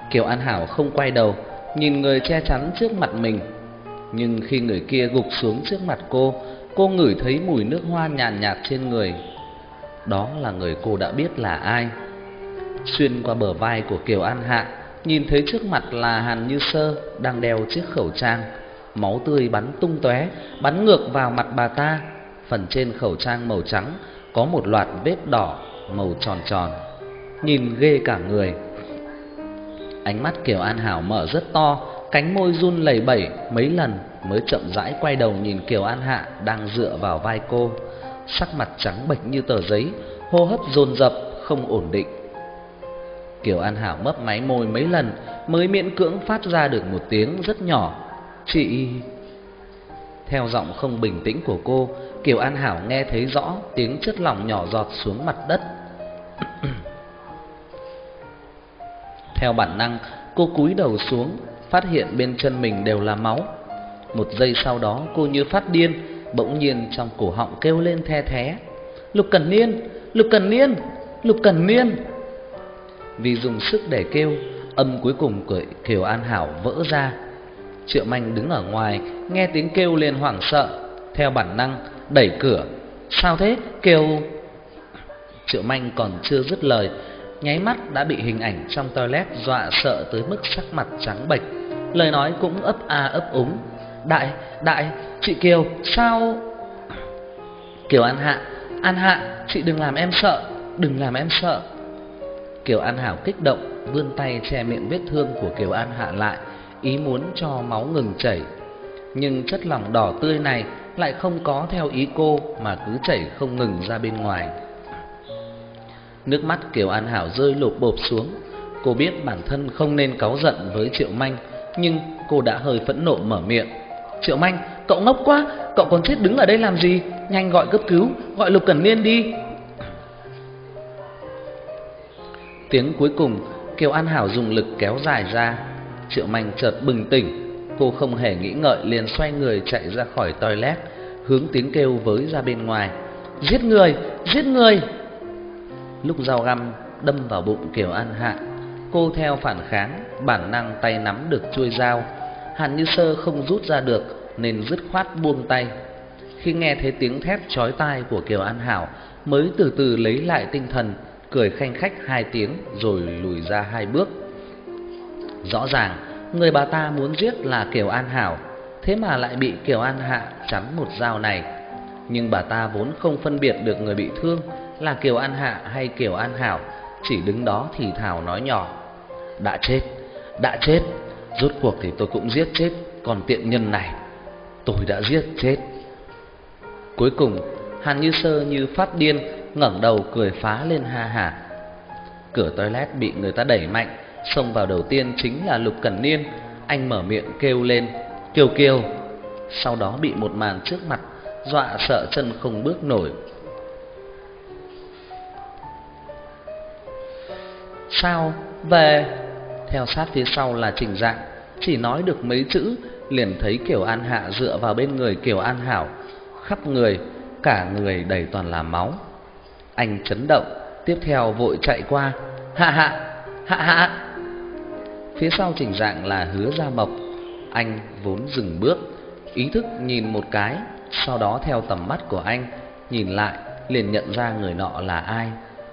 Kiều An Hảo không quay đầu, nhìn người che chắn trước mặt mình. Nhưng khi người kia gục xuống trước mặt cô ngửi thấy mùi nước hoa nhàn nhạt trên người. Đó là người cô đã biết là ai. Xuyên qua bờ vai của Kiều An Hạ, nhìn thấy trước mặt là Hàn Như Sơ đang đeo chiếc khẩu trang. Máu tươi bắn tung tóe, bắn ngược vào mặt bà ta. Phần trên khẩu trang màu trắng có một loạt vết đỏ màu tròn tròn, nhìn ghê cả người. Ánh mắt Kiều An Hảo mở rất to, cánh môi run lẩy bẩy mấy lần mới chậm rãi quay đầu nhìn Kiều An Hạ đang dựa vào vai cô. Sắc mặt trắng bệch như tờ giấy, hô hấp dồn dập không ổn định. Kiều An Hảo mấp máy môi mấy lần mới miễn cưỡng phát ra được một tiếng rất nhỏ: "Chị." Theo giọng không bình tĩnh của cô, Kiều An Hảo nghe thấy rõ tiếng chất lỏng nhỏ giọt xuống mặt đất. Theo bản năng, cô cúi đầu xuống, phát hiện bên chân mình đều là máu. Một giây sau đó cô như phát điên, bỗng nhiên trong cổ họng kêu lên the thé: "Lục Cẩn Niên, Lục Cẩn Niên, Lục Cẩn Niên." Vì dùng sức để kêu, âm cuối cùng của Kiều An Hảo vỡ ra. Triệu Manh đứng ở ngoài, nghe tiếng kêu lên hoảng sợ, theo bản năng đẩy cửa. "Sao thế, Kiều?" Triệu Manh còn chưa dứt lời, nháy mắt đã bị hình ảnh trong toilet dọa sợ tới mức sắc mặt trắng bệch, lời nói cũng ấp a ấp úng: Đại, chị Kiều, sao?" "Kiều An Hạ, chị đừng làm em sợ, đừng làm em sợ." Kiều An Hảo kích động vươn tay che miệng vết thương của Kiều An Hạ lại, ý muốn cho máu ngừng chảy. Nhưng chất lỏng đỏ tươi này lại không có theo ý cô mà cứ chảy không ngừng ra bên ngoài. Nước mắt Kiều An Hảo rơi lộp bộp xuống. Cô biết bản thân không nên cáu giận với Triệu Manh, nhưng cô đã hơi phẫn nộ mở miệng: "Triệu Manh, cậu ngốc quá, cậu còn chết đứng ở đây làm gì? Nhanh gọi cấp cứu, gọi Lục Cẩn Niên đi." Tiếng cuối cùng Kiều An Hảo dùng lực kéo dài ra. Triệu Manh chợt bừng tỉnh, cô không hề nghĩ ngợi liền xoay người chạy ra khỏi toilet, hướng tiếng kêu với ra bên ngoài: "Giết người, giết người!" Lúc dao găm đâm vào bụng Kiều An Hạ, cô theo phản kháng, bản năng tay nắm được chuôi dao. Hàn Như Sơ không rút ra được nên dứt khoát buông tay. Khi nghe thấy tiếng thét chói tai của Kiều An Hảo mới từ từ lấy lại tinh thần, cười khanh khách 2 tiếng rồi lùi ra 2 bước. Rõ ràng người bà ta muốn giết là Kiều An Hảo, thế mà lại bị Kiều An Hạ chắn một dao này. Nhưng bà ta vốn không phân biệt được người bị thương là Kiều An Hạ hay Kiều An Hảo, chỉ đứng đó thì thào nói nhỏ: đã chết, rốt cuộc thì tôi cũng giết chết con tiện nhân này, tôi đã giết chết." Cuối cùng Hàn Như Sơ như phát điên, ngẩng đầu cười phá lên ha hả. Cửa toilet bị người ta đẩy mạnh, xông vào đầu tiên chính là Lục Cẩn Niên. Anh mở miệng kêu lên: "Kiều Kiều!" Sau đó bị một màn trước mặt dọa sợ chân không bước nổi. "Sao về?" Theo sát phía sau là Trình Dạng, chỉ nói được mấy chữ liền thấy Kiều An Hạ dựa vào bên người Kiều An Hảo, khắp người, cả người đầy toàn là máu. Anh chấn động, tiếp theo vội chạy qua: Hạ. Phía sau Trình Dạng là Hứa Gia Mộc. Anh vốn dừng bước, ý thức nhìn một cái, sau đó theo tầm mắt của anh nhìn lại liền nhận ra người nọ là ai.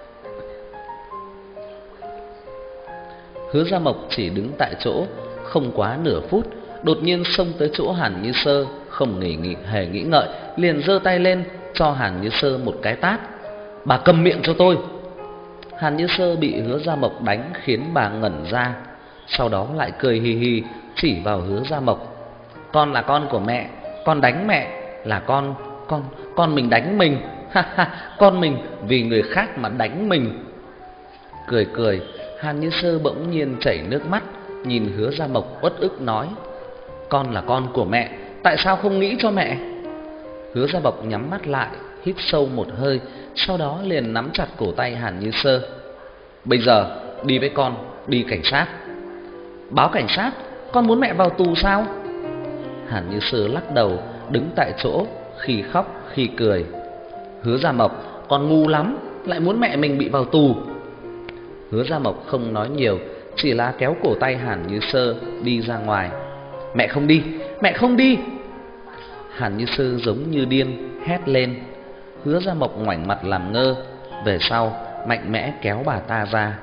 Hứa Gia Mộc chỉ đứng tại chỗ không quá nửa phút, đột nhiên xông tới chỗ Hàn Như Sơ, không hề nghĩ ngợi liền giơ tay lên cho Hàn Như Sơ một cái tát: "Bà câm miệng cho tôi!" Hàn Như Sơ bị Hứa Gia Mộc đánh khiến bà ngẩn ra, sau đó lại cười hì hì chỉ vào Hứa Gia Mộc: "Con là con của mẹ, con đánh mẹ là con mình đánh mình, con mình vì người khác mà đánh mình." Cười, Hàn Như Sơ bỗng nhiên chảy nước mắt, nhìn Hứa Gia Mộc uất ức nói: "Con là con của mẹ, tại sao không nghĩ cho mẹ?" Hứa Gia Mộc nhắm mắt lại, hít sâu một hơi, sau đó liền nắm chặt cổ tay Hàn Như Sơ: "Bây giờ đi với con, đi cảnh sát." "Báo cảnh sát? Con muốn mẹ vào tù sao?" Hàn Như Sơ lắc đầu, đứng tại chỗ, khi khóc khi cười: "Hứa Gia Mộc, con ngu lắm, lại muốn mẹ mình bị vào tù." Hứa Gia Mộc không nói nhiều, chỉ là kéo cổ tay Hàn Như Sơ đi ra ngoài. Mẹ không đi, mẹ không đi! Hàn Như Sơ giống như điên hét lên. Hứa Gia Mộc ngoảnh mặt làm ngơ, về sau mạnh mẽ kéo bà ta ra.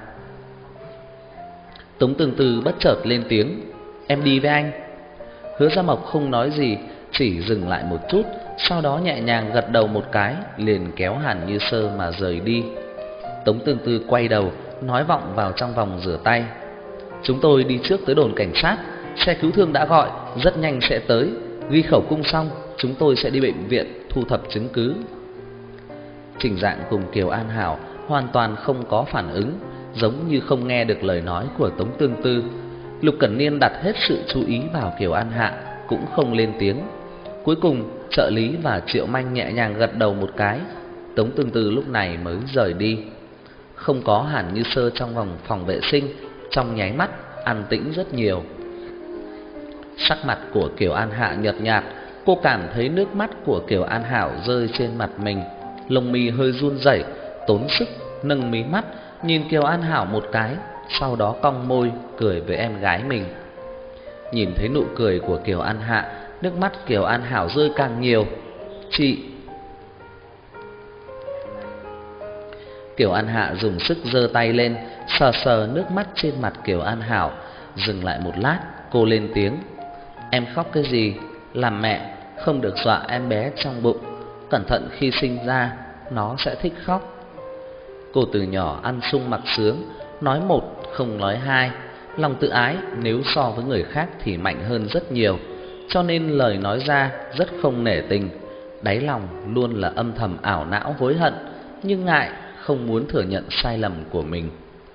Tống Tương Tư bất chợt lên tiếng, em đi với anh. Hứa Gia Mộc không nói gì, chỉ dừng lại một chút, sau đó nhẹ nhàng gật đầu một cái, liền kéo Hàn Như Sơ mà rời đi. Tống Tương Tư quay đầu, nói vọng vào trong vòng rửa tay. Chúng tôi đi trước tới đồn cảnh sát, xe cứu thương đã gọi, rất nhanh sẽ tới. Ghi khẩu cung xong, chúng tôi sẽ đi bệnh viện thu thập chứng cứ. Trình Dạng cùng Kiều An Hảo hoàn toàn không có phản ứng, giống như không nghe được lời nói của Tống Tương Tư. Lục Cẩn Niên đặt hết sự chú ý vào Kiều An Hạ, cũng không lên tiếng. Cuối cùng trợ lý và Triệu Manh nhẹ nhàng gật đầu một cái. Tống Tương Tư lúc này mới rời đi. Không có Hàn Như Sơ trong phòng vệ sinh, trong nháy mắt an tĩnh rất nhiều. Sắc mặt của Kiều An Hạ nhợt nhạt, cô cảm thấy nước mắt của Kiều An Hảo rơi trên mặt mình, lông mi hơi run rẩy, tốn sức nâng mí mắt nhìn Kiều An Hảo một cái, sau đó cong môi cười với em gái mình. Nhìn thấy nụ cười của Kiều An Hạ, nước mắt Kiều An Hảo rơi càng nhiều. Chị. Kiều An Hạ dùng sức giơ tay lên, sờ sờ nước mắt trên mặt Kiều An Hảo. Dừng lại một lát, cô lên tiếng, em khóc cái gì? Làm mẹ không được dọa em bé trong bụng, cẩn thận khi sinh ra nó sẽ thích khóc. Cô từ nhỏ ăn sung mặc sướng, nói một không nói hai, lòng tự ái nếu so với người khác thì mạnh hơn rất nhiều, cho nên lời nói ra rất không nể tình. Đáy lòng luôn là âm thầm ảo não hối hận, nhưng ngại không muốn thừa nhận sai lầm của mình.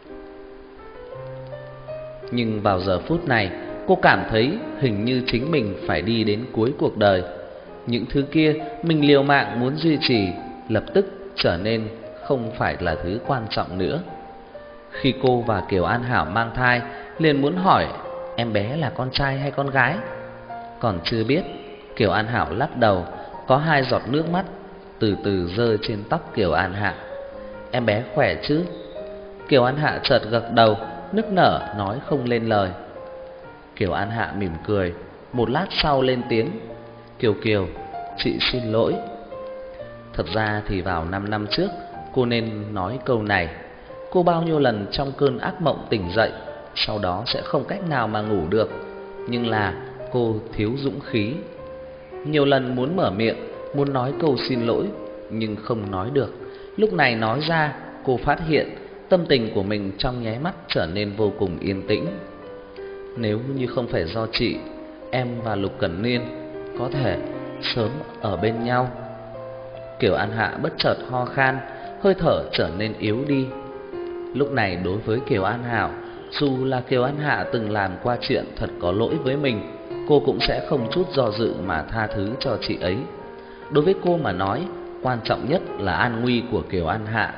Nhưng vào giờ phút này, cô cảm thấy hình như chính mình phải đi đến cuối cuộc đời. Những thứ kia mình liều mạng muốn duy trì lập tức trở nên không phải là thứ quan trọng nữa. Khi cô và Kiều An Hảo mang thai, liền muốn hỏi em bé là con trai hay con gái. Còn chưa biết, Kiều An Hảo lắc đầu, có hai giọt nước mắt từ từ rơi trên tóc Kiều An Hạ. Em bé khỏe chứ? Kiều An Hạ chợt gật đầu, nức nở nói không lên lời. Kiều An Hạ mỉm cười, một lát sau lên tiếng, Kiều Kiều, chị xin lỗi. Thật ra thì vào 5 năm trước, cô nên nói câu này. Cô bao nhiêu lần trong cơn ác mộng tỉnh dậy, sau đó sẽ không cách nào mà ngủ được, nhưng là cô thiếu dũng khí. Nhiều lần muốn mở miệng, muốn nói câu xin lỗi, nhưng không nói được. Lúc này nói ra, cô phát hiện tâm tình của mình trong nháy mắt trở nên vô cùng yên tĩnh. Nếu như không phải do chị, em và Lục Cẩn Niên có thể sớm ở bên nhau. Kiều An Hạ bất chợt ho khan, hơi thở trở nên yếu đi. Lúc này đối với Kiều An Hảo, dù là Kiều An Hạ từng làm qua chuyện thật có lỗi với mình, cô cũng sẽ không chút do dự mà tha thứ cho chị ấy. Đối với cô mà nói, quan trọng nhất là an nguy của Kiều An Hạ.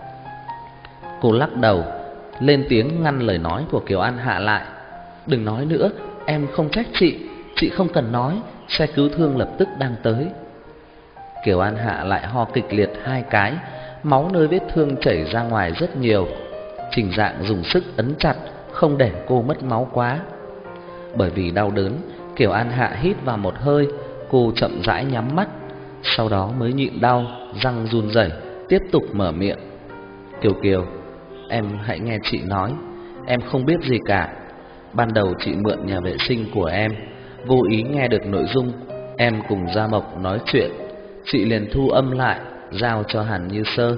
Cô lắc đầu, lên tiếng ngăn lời nói của Kiều An Hạ lại. Đừng nói nữa, em không trách chị không cần nói, xe cứu thương lập tức đang tới. Kiều An Hạ lại ho kịch liệt 2 cái, máu nơi vết thương chảy ra ngoài rất nhiều. Trình Dạng dùng sức ấn chặt, không để cô mất máu quá. Bởi vì đau đớn, Kiều An Hạ hít vào một hơi, cô chậm rãi nhắm mắt, sau đó mới nhịn đau, răng run rẩy, tiếp tục mở miệng. Kiều Kiều, em hãy nghe chị nói, em không biết gì cả. Ban đầu chị mượn nhà vệ sinh của em, vô ý nghe được nội dung em cùng Gia Mộc nói chuyện, chị liền thu âm lại, giao cho Hàn Như Sơ.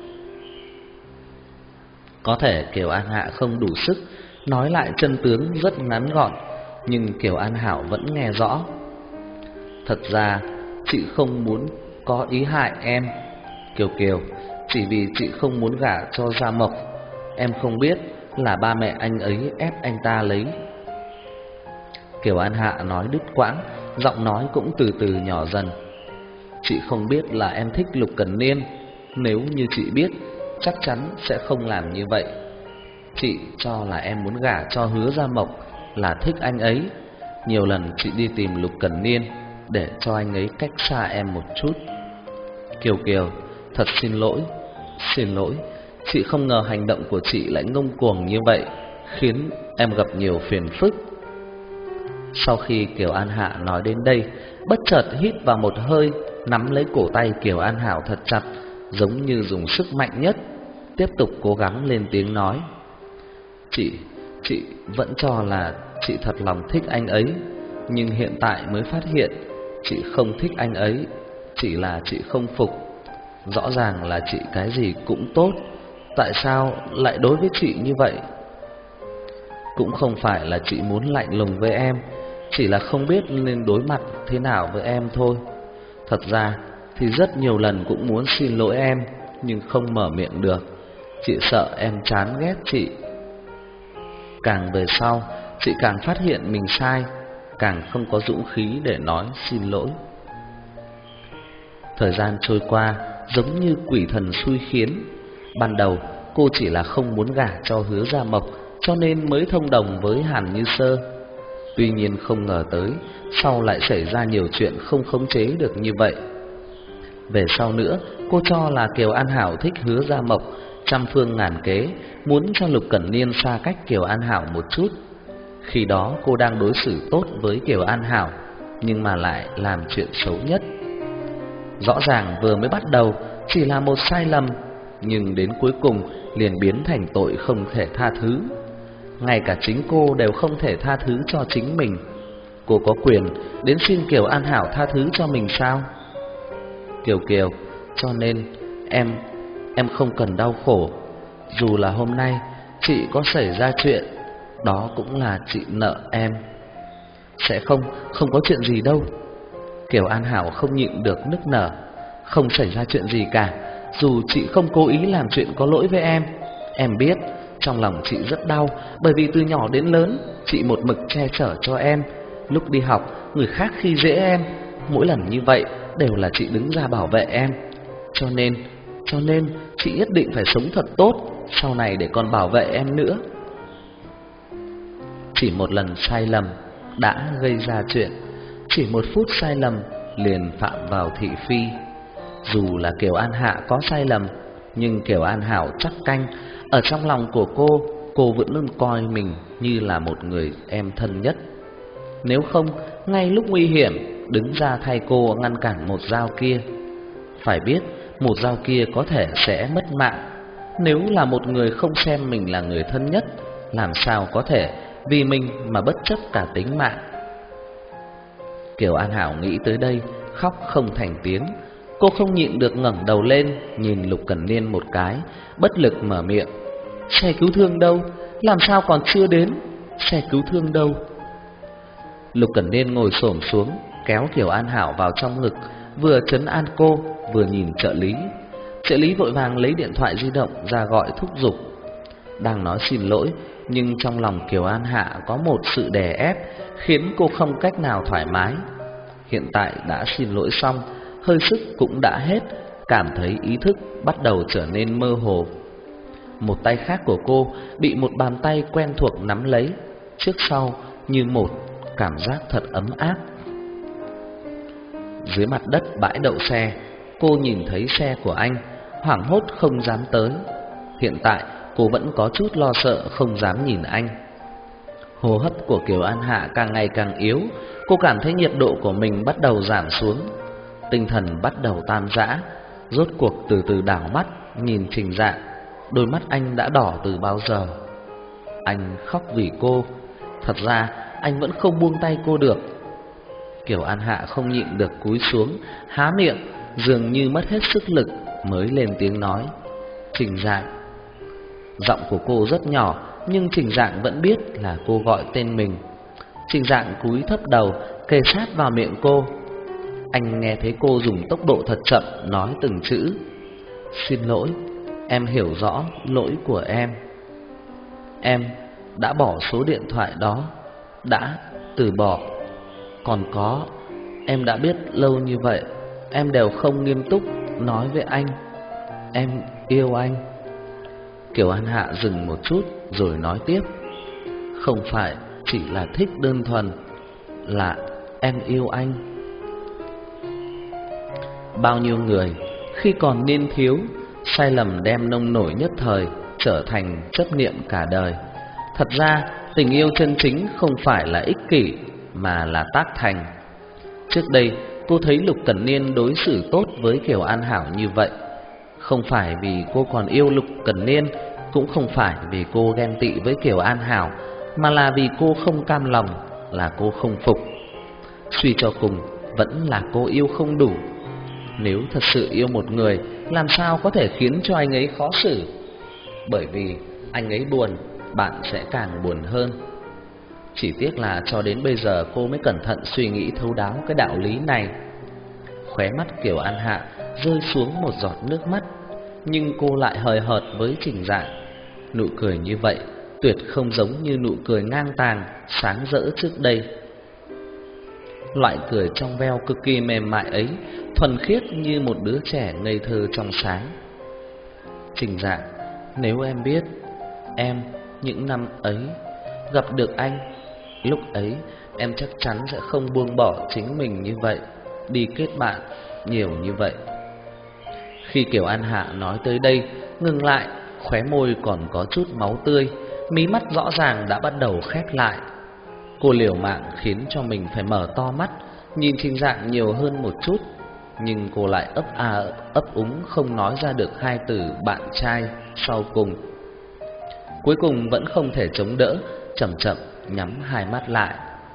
Có thể Kiều An Hạ không đủ sức nói lại chân tướng rất ngắn gọn, nhưng Kiều An Hảo vẫn nghe rõ. Thật ra chị không muốn có ý hại em, Kiều Kiều, chỉ vì chị không muốn gả cho Gia Mộc. Em không biết là ba mẹ anh ấy ép anh ta lấy. Kiều An Hạ nói đứt quãng, giọng nói cũng từ từ nhỏ dần. Chị không biết là em thích Lục Cẩn Niên, nếu như chị biết, chắc chắn sẽ không làm như vậy. Chị cho là em muốn gả cho Hứa Gia Mộc là thích anh ấy. Nhiều lần chị đi tìm Lục Cẩn Niên để cho anh ấy cách xa em một chút. Kiều Kiều, thật xin lỗi, chị không ngờ hành động của chị lại ngông cuồng như vậy, khiến em gặp nhiều phiền phức. Sau khi Kiều An Hạ nói đến đây, bất chợt hít vào một hơi, nắm lấy cổ tay Kiều An Hảo thật chặt, giống như dùng sức mạnh nhất, tiếp tục cố gắng lên tiếng nói: Chị vẫn cho là chị thật lòng thích anh ấy, nhưng hiện tại mới phát hiện chị không thích anh ấy, chỉ là chị không phục. Rõ ràng là chị cái gì cũng tốt, tại sao lại đối với chị như vậy? Cũng không phải là chị muốn lạnh lùng với em, chỉ là không biết nên đối mặt thế nào với em thôi. Thật ra thì rất nhiều lần cũng muốn xin lỗi em, nhưng không mở miệng được. Chị sợ em chán ghét chị. Càng về sau, chị càng phát hiện mình sai, càng không có dũng khí để nói xin lỗi. Thời gian trôi qua giống như quỷ thần xui khiến. Ban đầu cô chỉ là không muốn gả cho Hứa Gia Mộc, cho nên mới thông đồng với Hàn Như Sơ. Tuy nhiên không ngờ tới sau lại xảy ra nhiều chuyện không khống chế được như vậy. Về sau nữa, cô cho là Kiều An Hảo thích Hứa Gia Mộc, trăm phương ngàn kế muốn cho Lục Cẩn Niên xa cách Kiều An Hảo một chút. Khi đó cô đang đối xử tốt với Kiều An Hảo, nhưng mà lại làm chuyện xấu nhất. Rõ ràng vừa mới bắt đầu chỉ là một sai lầm, nhưng đến cuối cùng liền biến thành tội không thể tha thứ. Ngay cả chính cô đều không thể tha thứ cho chính mình, cô có quyền đến xin Kiều An Hảo tha thứ cho mình sao? Kiều, cho nên em không cần đau khổ. Dù là hôm nay chị có xảy ra chuyện, đó cũng là chị nợ em. Sẽ không có chuyện gì đâu. Kiều An Hảo không nhịn được nức nở. Không xảy ra chuyện gì cả. Dù chị không cố ý làm chuyện có lỗi với em biết trong lòng chị rất đau, bởi vì từ nhỏ đến lớn chị một mực che chở cho em. Lúc đi học người khác khi dễ em, mỗi lần như vậy đều là chị đứng ra bảo vệ em. Cho nên chị nhất định phải sống thật tốt sau này để còn bảo vệ em nữa. Chỉ một lần sai lầm đã gây ra chuyện, chỉ một phút sai lầm liền phạm vào thị phi. Dù là Kiều An Hạ có sai lầm, nhưng Kiều An Hảo chắc canh ở trong lòng của cô vẫn luôn coi mình như là một người em thân nhất. Nếu không, ngay lúc nguy hiểm đứng ra thay cô ngăn cản một dao kia. Phải biết một dao kia có thể sẽ mất mạng. Nếu là một người không xem mình là người thân nhất, làm sao có thể vì mình mà bất chấp cả tính mạng? Kiều An Hảo nghĩ tới đây khóc không thành tiếng. Cô không nhịn được ngẩng đầu lên nhìn Lục Cẩn Niên một cái, bất lực mở miệng: Xe cứu thương đâu? Làm sao còn chưa đến? Xe cứu thương đâu? Lục Cẩn Niên ngồi xổm xuống, kéo Kiều An Hảo vào trong ngực, vừa trấn an cô, vừa nhìn trợ lý. Trợ lý vội vàng lấy điện thoại di động ra gọi thúc giục. Đang nói xin lỗi, nhưng trong lòng Kiều An Hạ có một sự đè ép khiến cô không cách nào thoải mái. Hiện tại đã xin lỗi xong, hơi sức cũng đã hết, cảm thấy ý thức bắt đầu trở nên mơ hồ. Một tay khác của cô bị một bàn tay quen thuộc nắm lấy, trước sau như một, cảm giác thật ấm áp. Dưới mặt đất bãi đậu xe, cô nhìn thấy xe của anh, hoảng hốt không dám tới. Hiện tại cô vẫn có chút lo sợ không dám nhìn anh. Hô hấp của Kiều An Hạ càng ngày càng yếu, cô cảm thấy nhiệt độ của mình bắt đầu giảm xuống, tinh thần bắt đầu tan rã. Rốt cuộc từ từ đảo mắt nhìn Trình Dạng, đôi mắt anh đã đỏ từ bao giờ. Anh khóc vì cô. Thật ra anh vẫn không buông tay cô được. Kiều An Hạ không nhịn được cúi xuống, há miệng, dường như mất hết sức lực mới lên tiếng nói: Trình Dạng. Giọng của cô rất nhỏ, nhưng Trình Dạng vẫn biết là cô gọi tên mình. Trình Dạng cúi thấp đầu, kề sát vào miệng cô. Anh nghe thấy cô dùng tốc độ thật chậm nói từng chữ: Xin lỗi, em hiểu rõ lỗi của em. Em đã bỏ số điện thoại đó, đã từ bỏ. Còn có, em đã biết lâu như vậy em đều không nghiêm túc nói với anh em yêu anh. Kiều An Hạ dừng một chút rồi nói tiếp: Không phải chỉ là thích đơn thuần, là em yêu anh. Bao nhiêu người khi còn niên thiếu, sai lầm đem nông nổi nhất thời trở thành chấp niệm cả đời. Thật ra tình yêu chân chính không phải là ích kỷ mà là tác thành. Trước đây cô thấy Lục Cẩn Niên đối xử tốt với Kiều An Hảo như vậy, không phải vì cô còn yêu Lục Cẩn Niên, cũng không phải vì cô ghen tị với Kiều An Hảo, mà là vì cô không cam lòng, là cô không phục. Suy cho cùng vẫn là cô yêu không đủ. Nếu thật sự yêu một người, làm sao có thể khiến cho anh ấy khó xử? Bởi vì anh ấy buồn, bạn sẽ càng buồn hơn. Chỉ tiếc là cho đến bây giờ cô mới cẩn thận suy nghĩ thấu đáo cái đạo lý này. Khóe mắt Kiều An Hạ rơi xuống một giọt nước mắt, nhưng cô lại hời hợt với Trình Dạng. Nụ cười như vậy tuyệt không giống như nụ cười ngang tàng, sáng rỡ trước đây. Loại cười trong veo cực kỳ mềm mại ấy, thuần khiết như một đứa trẻ ngây thơ trong sáng. Trình Dạng, nếu em biết, em những năm ấy gặp được anh, lúc ấy em chắc chắn sẽ không buông bỏ chính mình như vậy, đi kết bạn nhiều như vậy. Khi Kiều An Hạ nói tới đây, ngừng lại, khóe môi còn có chút máu tươi, mí mắt rõ ràng đã bắt đầu khép lại. Cô liều mạng khiến cho mình phải mở to mắt, nhìn Trình Dạng nhiều hơn một chút, nhưng cô lại ấp úng không nói ra được hai từ bạn trai sau cùng. Cuối cùng vẫn không thể chống đỡ, chậm chậm nhắm hai mắt lại.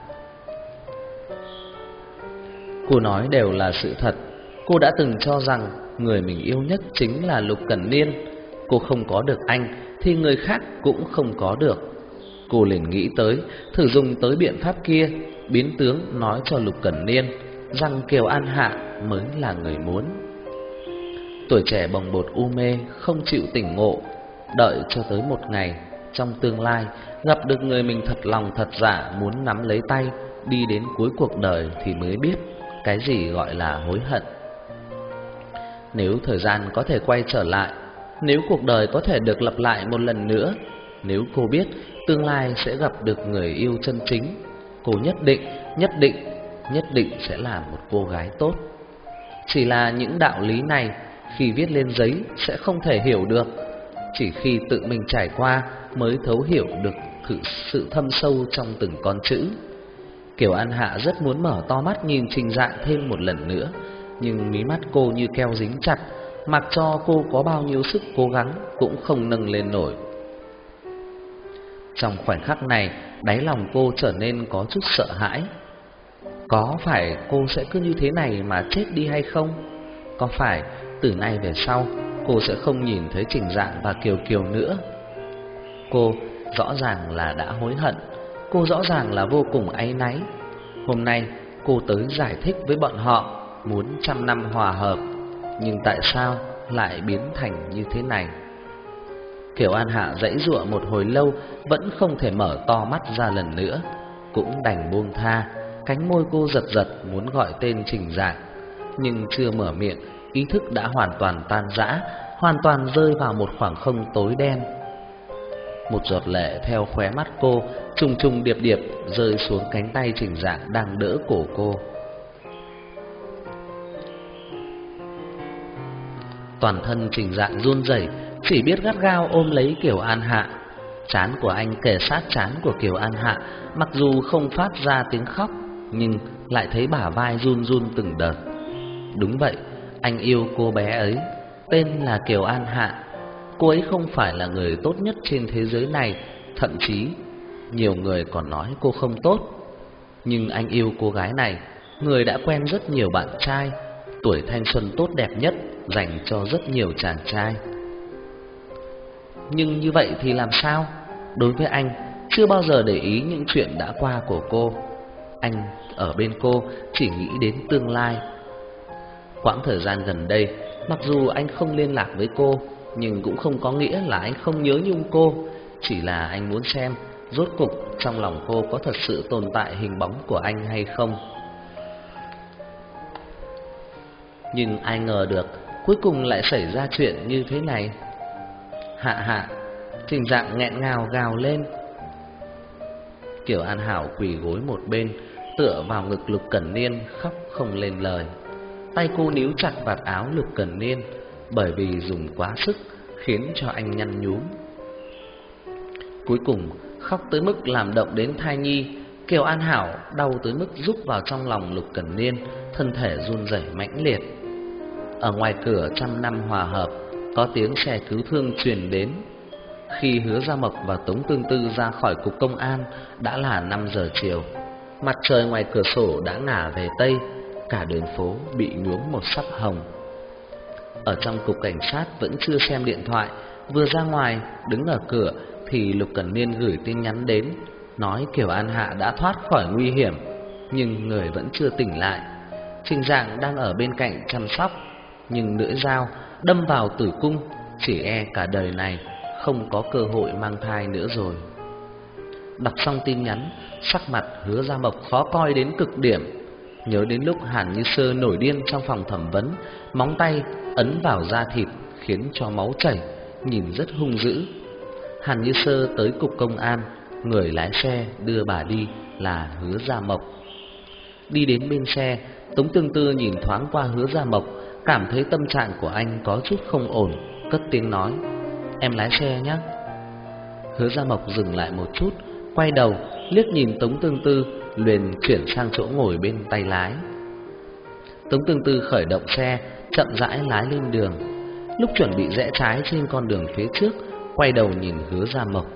Cô nói đều là sự thật. Cô đã từng cho rằng người mình yêu nhất chính là Lục Cẩn Niên. Cô không có được anh thì người khác cũng không có được. Cô liền nghĩ tới, thử dùng tới biện pháp kia, biến tướng nói cho Lục Cẩn Niên rằng Kiều An Hạ mới là người muốn. Tuổi trẻ bồng bột u mê, không chịu tỉnh ngộ, đợi cho tới một ngày trong tương lai gặp được người mình thật lòng thật dạ muốn nắm lấy tay, đi đến cuối cuộc đời thì mới biết cái gì gọi là hối hận. Nếu thời gian có thể quay trở lại, nếu cuộc đời có thể được lặp lại một lần nữa, nếu cô biết tương lai sẽ gặp được người yêu chân chính, cô nhất định sẽ là một cô gái tốt. Chỉ là những đạo lý này khi viết lên giấy sẽ không thể hiểu được, chỉ khi tự mình trải qua mới thấu hiểu được sự thâm sâu trong từng con chữ. Kiều An Hạ rất muốn mở to mắt nhìn Trình Dạng thêm một lần nữa, nhưng mí mắt cô như keo dính chặt, mặc cho cô có bao nhiêu sức cố gắng cũng không nâng lên nổi. Trong khoảnh khắc này, đáy lòng cô trở nên có chút sợ hãi. Có phải cô sẽ cứ như thế này mà chết đi hay không? Có phải từ nay về sau cô sẽ không nhìn thấy Trình Dạng và Kiều Kiều nữa? Cô rõ ràng là đã hối hận, cô rõ ràng là vô cùng áy náy. Hôm nay cô tới giải thích với bọn họ, muốn trăm năm hòa hợp, nhưng tại sao lại biến thành như thế này? Kiều An Hạ giãy giụa một hồi lâu vẫn không thể mở to mắt ra lần nữa, cũng đành buông tha. Cánh môi cô giật giật muốn gọi tên Trình Dạng, nhưng chưa mở miệng, ý thức đã hoàn toàn tan rã, hoàn toàn rơi vào một khoảng không tối đen. Một giọt lệ theo khóe mắt cô trùng trùng điệp điệp rơi xuống cánh tay Trình Dạng đang đỡ cổ cô. Toàn thân Trình Dạng run rẩy, chỉ biết gắt gao ôm lấy Kiều An Hạ. Trán của anh kề sát trán của Kiều An Hạ, mặc dù không phát ra tiếng khóc, nhưng lại thấy bả vai run run từng đợt. Đúng vậy, anh yêu cô bé ấy, tên là Kiều An Hạ. Cô ấy không phải là người tốt nhất trên thế giới này, thậm chí nhiều người còn nói cô không tốt. Nhưng anh yêu cô gái này, người đã quen rất nhiều bạn trai, tuổi thanh xuân tốt đẹp nhất dành cho rất nhiều chàng trai. Nhưng như vậy thì làm sao? Đối với anh, chưa bao giờ để ý những chuyện đã qua của cô. Anh ở bên cô chỉ nghĩ đến tương lai. Quãng thời gian gần đây, mặc dù anh không liên lạc với cô, nhưng cũng không có nghĩa là anh không nhớ nhung cô. Chỉ là anh muốn xem rốt cục trong lòng cô có thật sự tồn tại hình bóng của anh hay không. Nhưng ai ngờ được cuối cùng lại xảy ra chuyện như thế này. Hạ Hạ, Trình Dạng nghẹn ngào gào lên. Kiều An Hảo quỳ gối một bên, tựa vào ngực Lục Cẩn Niên khóc không lên lời. Tay cô níu chặt vạt áo Lục Cẩn Niên, bởi vì dùng quá sức khiến cho anh nhăn nhúm. Cuối cùng khóc tới mức làm động đến thai nhi. Kiều An Hảo đau tới mức rúc vào trong lòng Lục Cẩn Niên, thân thể run rẩy mãnh liệt. Ở ngoài cửa trăm năm hòa hợp, có tiếng xe cứu thương truyền đến. Khi Hứa Gia Mộc và Tống Tương Tư ra khỏi cục công an đã là 5 giờ chiều. Mặt trời ngoài cửa sổ đã ngả về tây, cả đường phố bị nhuốm một sắc hồng. Ở trong cục cảnh sát vẫn chưa xem điện thoại, vừa ra ngoài đứng ở cửa thì Lục Cẩn Niên gửi tin nhắn đến, nói Kiều An Hạ đã thoát khỏi nguy hiểm, nhưng người vẫn chưa tỉnh lại. Trình Dạng đang ở bên cạnh chăm sóc, nhưng lưỡi dao đâm vào tử cung, chỉ e cả đời này không có cơ hội mang thai nữa rồi. Đọc xong tin nhắn, sắc mặt Hứa Gia Mộc khó coi đến cực điểm. Nhớ đến lúc Hàn Như Sơ nổi điên trong phòng thẩm vấn, móng tay ấn vào da thịt khiến cho máu chảy, nhìn rất hung dữ. Hàn Như Sơ tới cục công an, người lái xe đưa bà đi là Hứa Gia Mộc. Đi đến bên xe, Tống Tương Tư nhìn thoáng qua Hứa Gia Mộc, cảm thấy tâm trạng của anh có chút không ổn, cất tiếng nói: "Em lái xe nhé." Hứa Gia Mộc dừng lại một chút, quay đầu liếc nhìn Tống Tương Tư, liền chuyển sang chỗ ngồi bên tay lái. Tống Tương Tư khởi động xe, chậm rãi lái lên đường. Lúc chuẩn bị rẽ trái trên con đường phía trước, quay đầu nhìn Hứa Gia Mộc.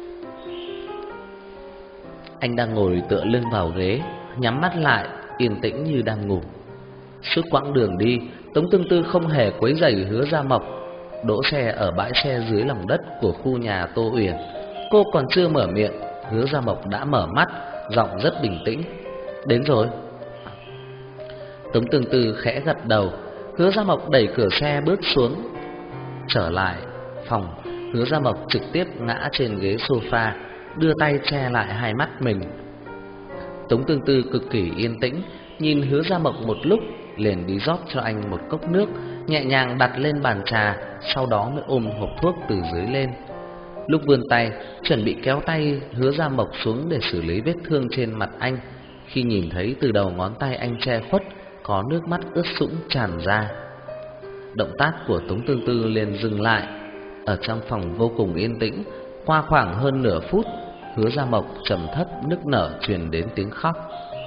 Anh đang ngồi tựa lưng vào ghế, nhắm mắt lại, yên tĩnh như đang ngủ. Suốt quãng đường đi, Tống Tương Tư không hề quấy rầy Hứa Gia Mộc. Đỗ xe ở bãi xe dưới lòng đất của khu nhà Tô Uyển. Cô còn chưa mở miệng, Hứa Gia Mộc đã mở mắt, giọng rất bình tĩnh: "Đến rồi." Tống Tương Tư khẽ gật đầu. Hứa Gia Mộc đẩy cửa xe bước xuống. Trở lại phòng, Hứa Gia Mộc trực tiếp ngã trên ghế sofa, đưa tay che lại hai mắt mình. Tống Tương Tư cực kỳ yên tĩnh, nhìn Hứa Gia Mộc một lúc, liền đi rót cho anh một cốc nước, nhẹ nhàng đặt lên bàn trà, sau đó mới ôm hộp thuốc từ dưới lên. Lúc vươn tay chuẩn bị kéo tay Hứa Gia Mộc xuống để xử lý vết thương trên mặt anh, khi nhìn thấy từ đầu ngón tay anh che khuất có nước mắt ướt sũng tràn ra, động tác của Tống Tương Tư liền dừng lại. Ở trong phòng vô cùng yên tĩnh, qua khoảng hơn nửa phút, Hứa Gia Mộc trầm thấp nức nở truyền đến tiếng khóc.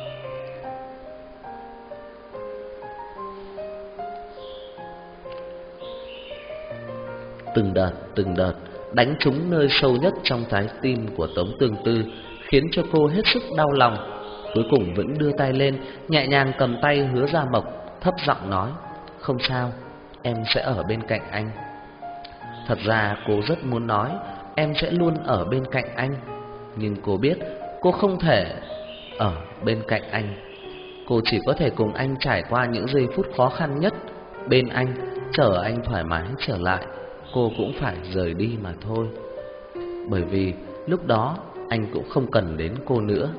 Từng đợt đánh trúng nơi sâu nhất trong trái tim của Tống Tương Tư, khiến cho cô hết sức đau lòng. Cuối cùng vẫn đưa tay lên, nhẹ nhàng cầm tay Hứa Gia Mộc, thấp giọng nói: "Không sao, em sẽ ở bên cạnh anh." Thật ra cô rất muốn nói em sẽ luôn ở bên cạnh anh, nhưng cô biết cô không thể ở bên cạnh anh. Cô chỉ có thể cùng anh trải qua những giây phút khó khăn nhất, bên anh, chờ anh thoải mái trở lại, cô cũng phải rời đi mà thôi. Bởi vì lúc đó anh cũng không cần đến cô nữa.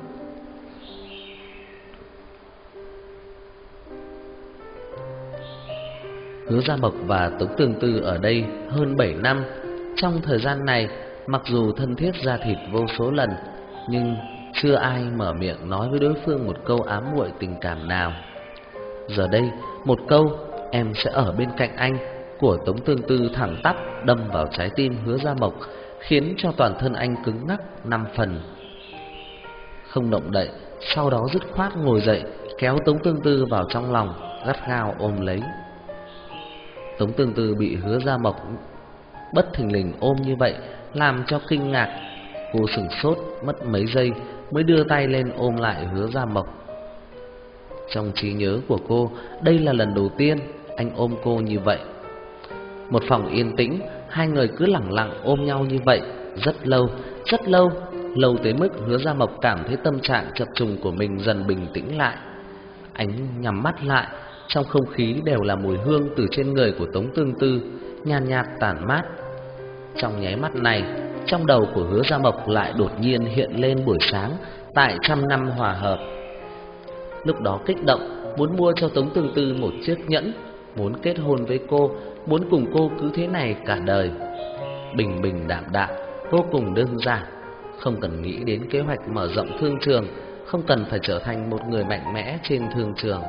Hứa Gia Mộc và Tống Tương Tư ở đây hơn 7 năm. Trong thời gian này, mặc dù thân thiết da thịt vô số lần, nhưng chưa ai mở miệng nói với đối phương một câu ám muội tình cảm nào. Giờ đây, một câu "em sẽ ở bên cạnh anh" của Tống Tương Tư thẳng tắp đâm vào trái tim Hứa Gia Mộc, khiến cho toàn thân anh cứng ngắc 5 phần. Không động đậy, sau đó dứt khoát ngồi dậy, kéo Tống Tương Tư vào trong lòng, gắt gao ôm lấy. Tống Tương Tư bị Hứa Gia Mộc bất thình lình ôm như vậy làm cho kinh ngạc. Cô sửng sốt mất mấy giây mới đưa tay lên ôm lại Hứa Gia Mộc. Trong trí nhớ của cô, đây là lần đầu tiên anh ôm cô như vậy. Một phòng yên tĩnh, hai người cứ lẳng lặng ôm nhau như vậy rất lâu, lâu tới mức Hứa Gia Mộc cảm thấy tâm trạng chập trùng của mình dần bình tĩnh lại. Anh nhắm mắt lại, trong không khí đều là mùi hương từ trên người của Tống Tương Tư, nhàn nhạt tản mát. Trong nháy mắt này, trong đầu của Hứa Gia Mộc lại đột nhiên hiện lên buổi sáng tại trăm năm hòa hợp. Lúc đó kích động, muốn mua cho Tống Tương Tư một chiếc nhẫn, muốn kết hôn với cô, muốn cùng cô cứ thế này cả đời. Bình bình đạm đạm, vô cùng đơn giản, không cần nghĩ đến kế hoạch mở rộng thương trường, không cần phải trở thành một người mạnh mẽ trên thương trường.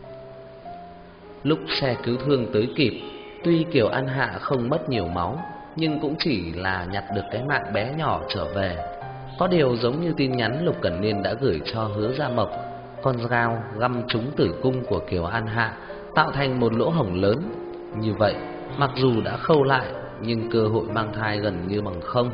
Lúc xe cứu thương tới kịp, tuy Kiều An Hạ không mất nhiều máu, nhưng cũng chỉ là nhặt được cái mạng bé nhỏ trở về. Có điều giống như tin nhắn Lục Cẩn Niên đã gửi cho Hứa Gia Mộc, con dao găm trúng tử cung của Kiều An Hạ, tạo thành một lỗ hổng lớn. Như vậy, mặc dù đã khâu lại, nhưng cơ hội mang thai gần như bằng không.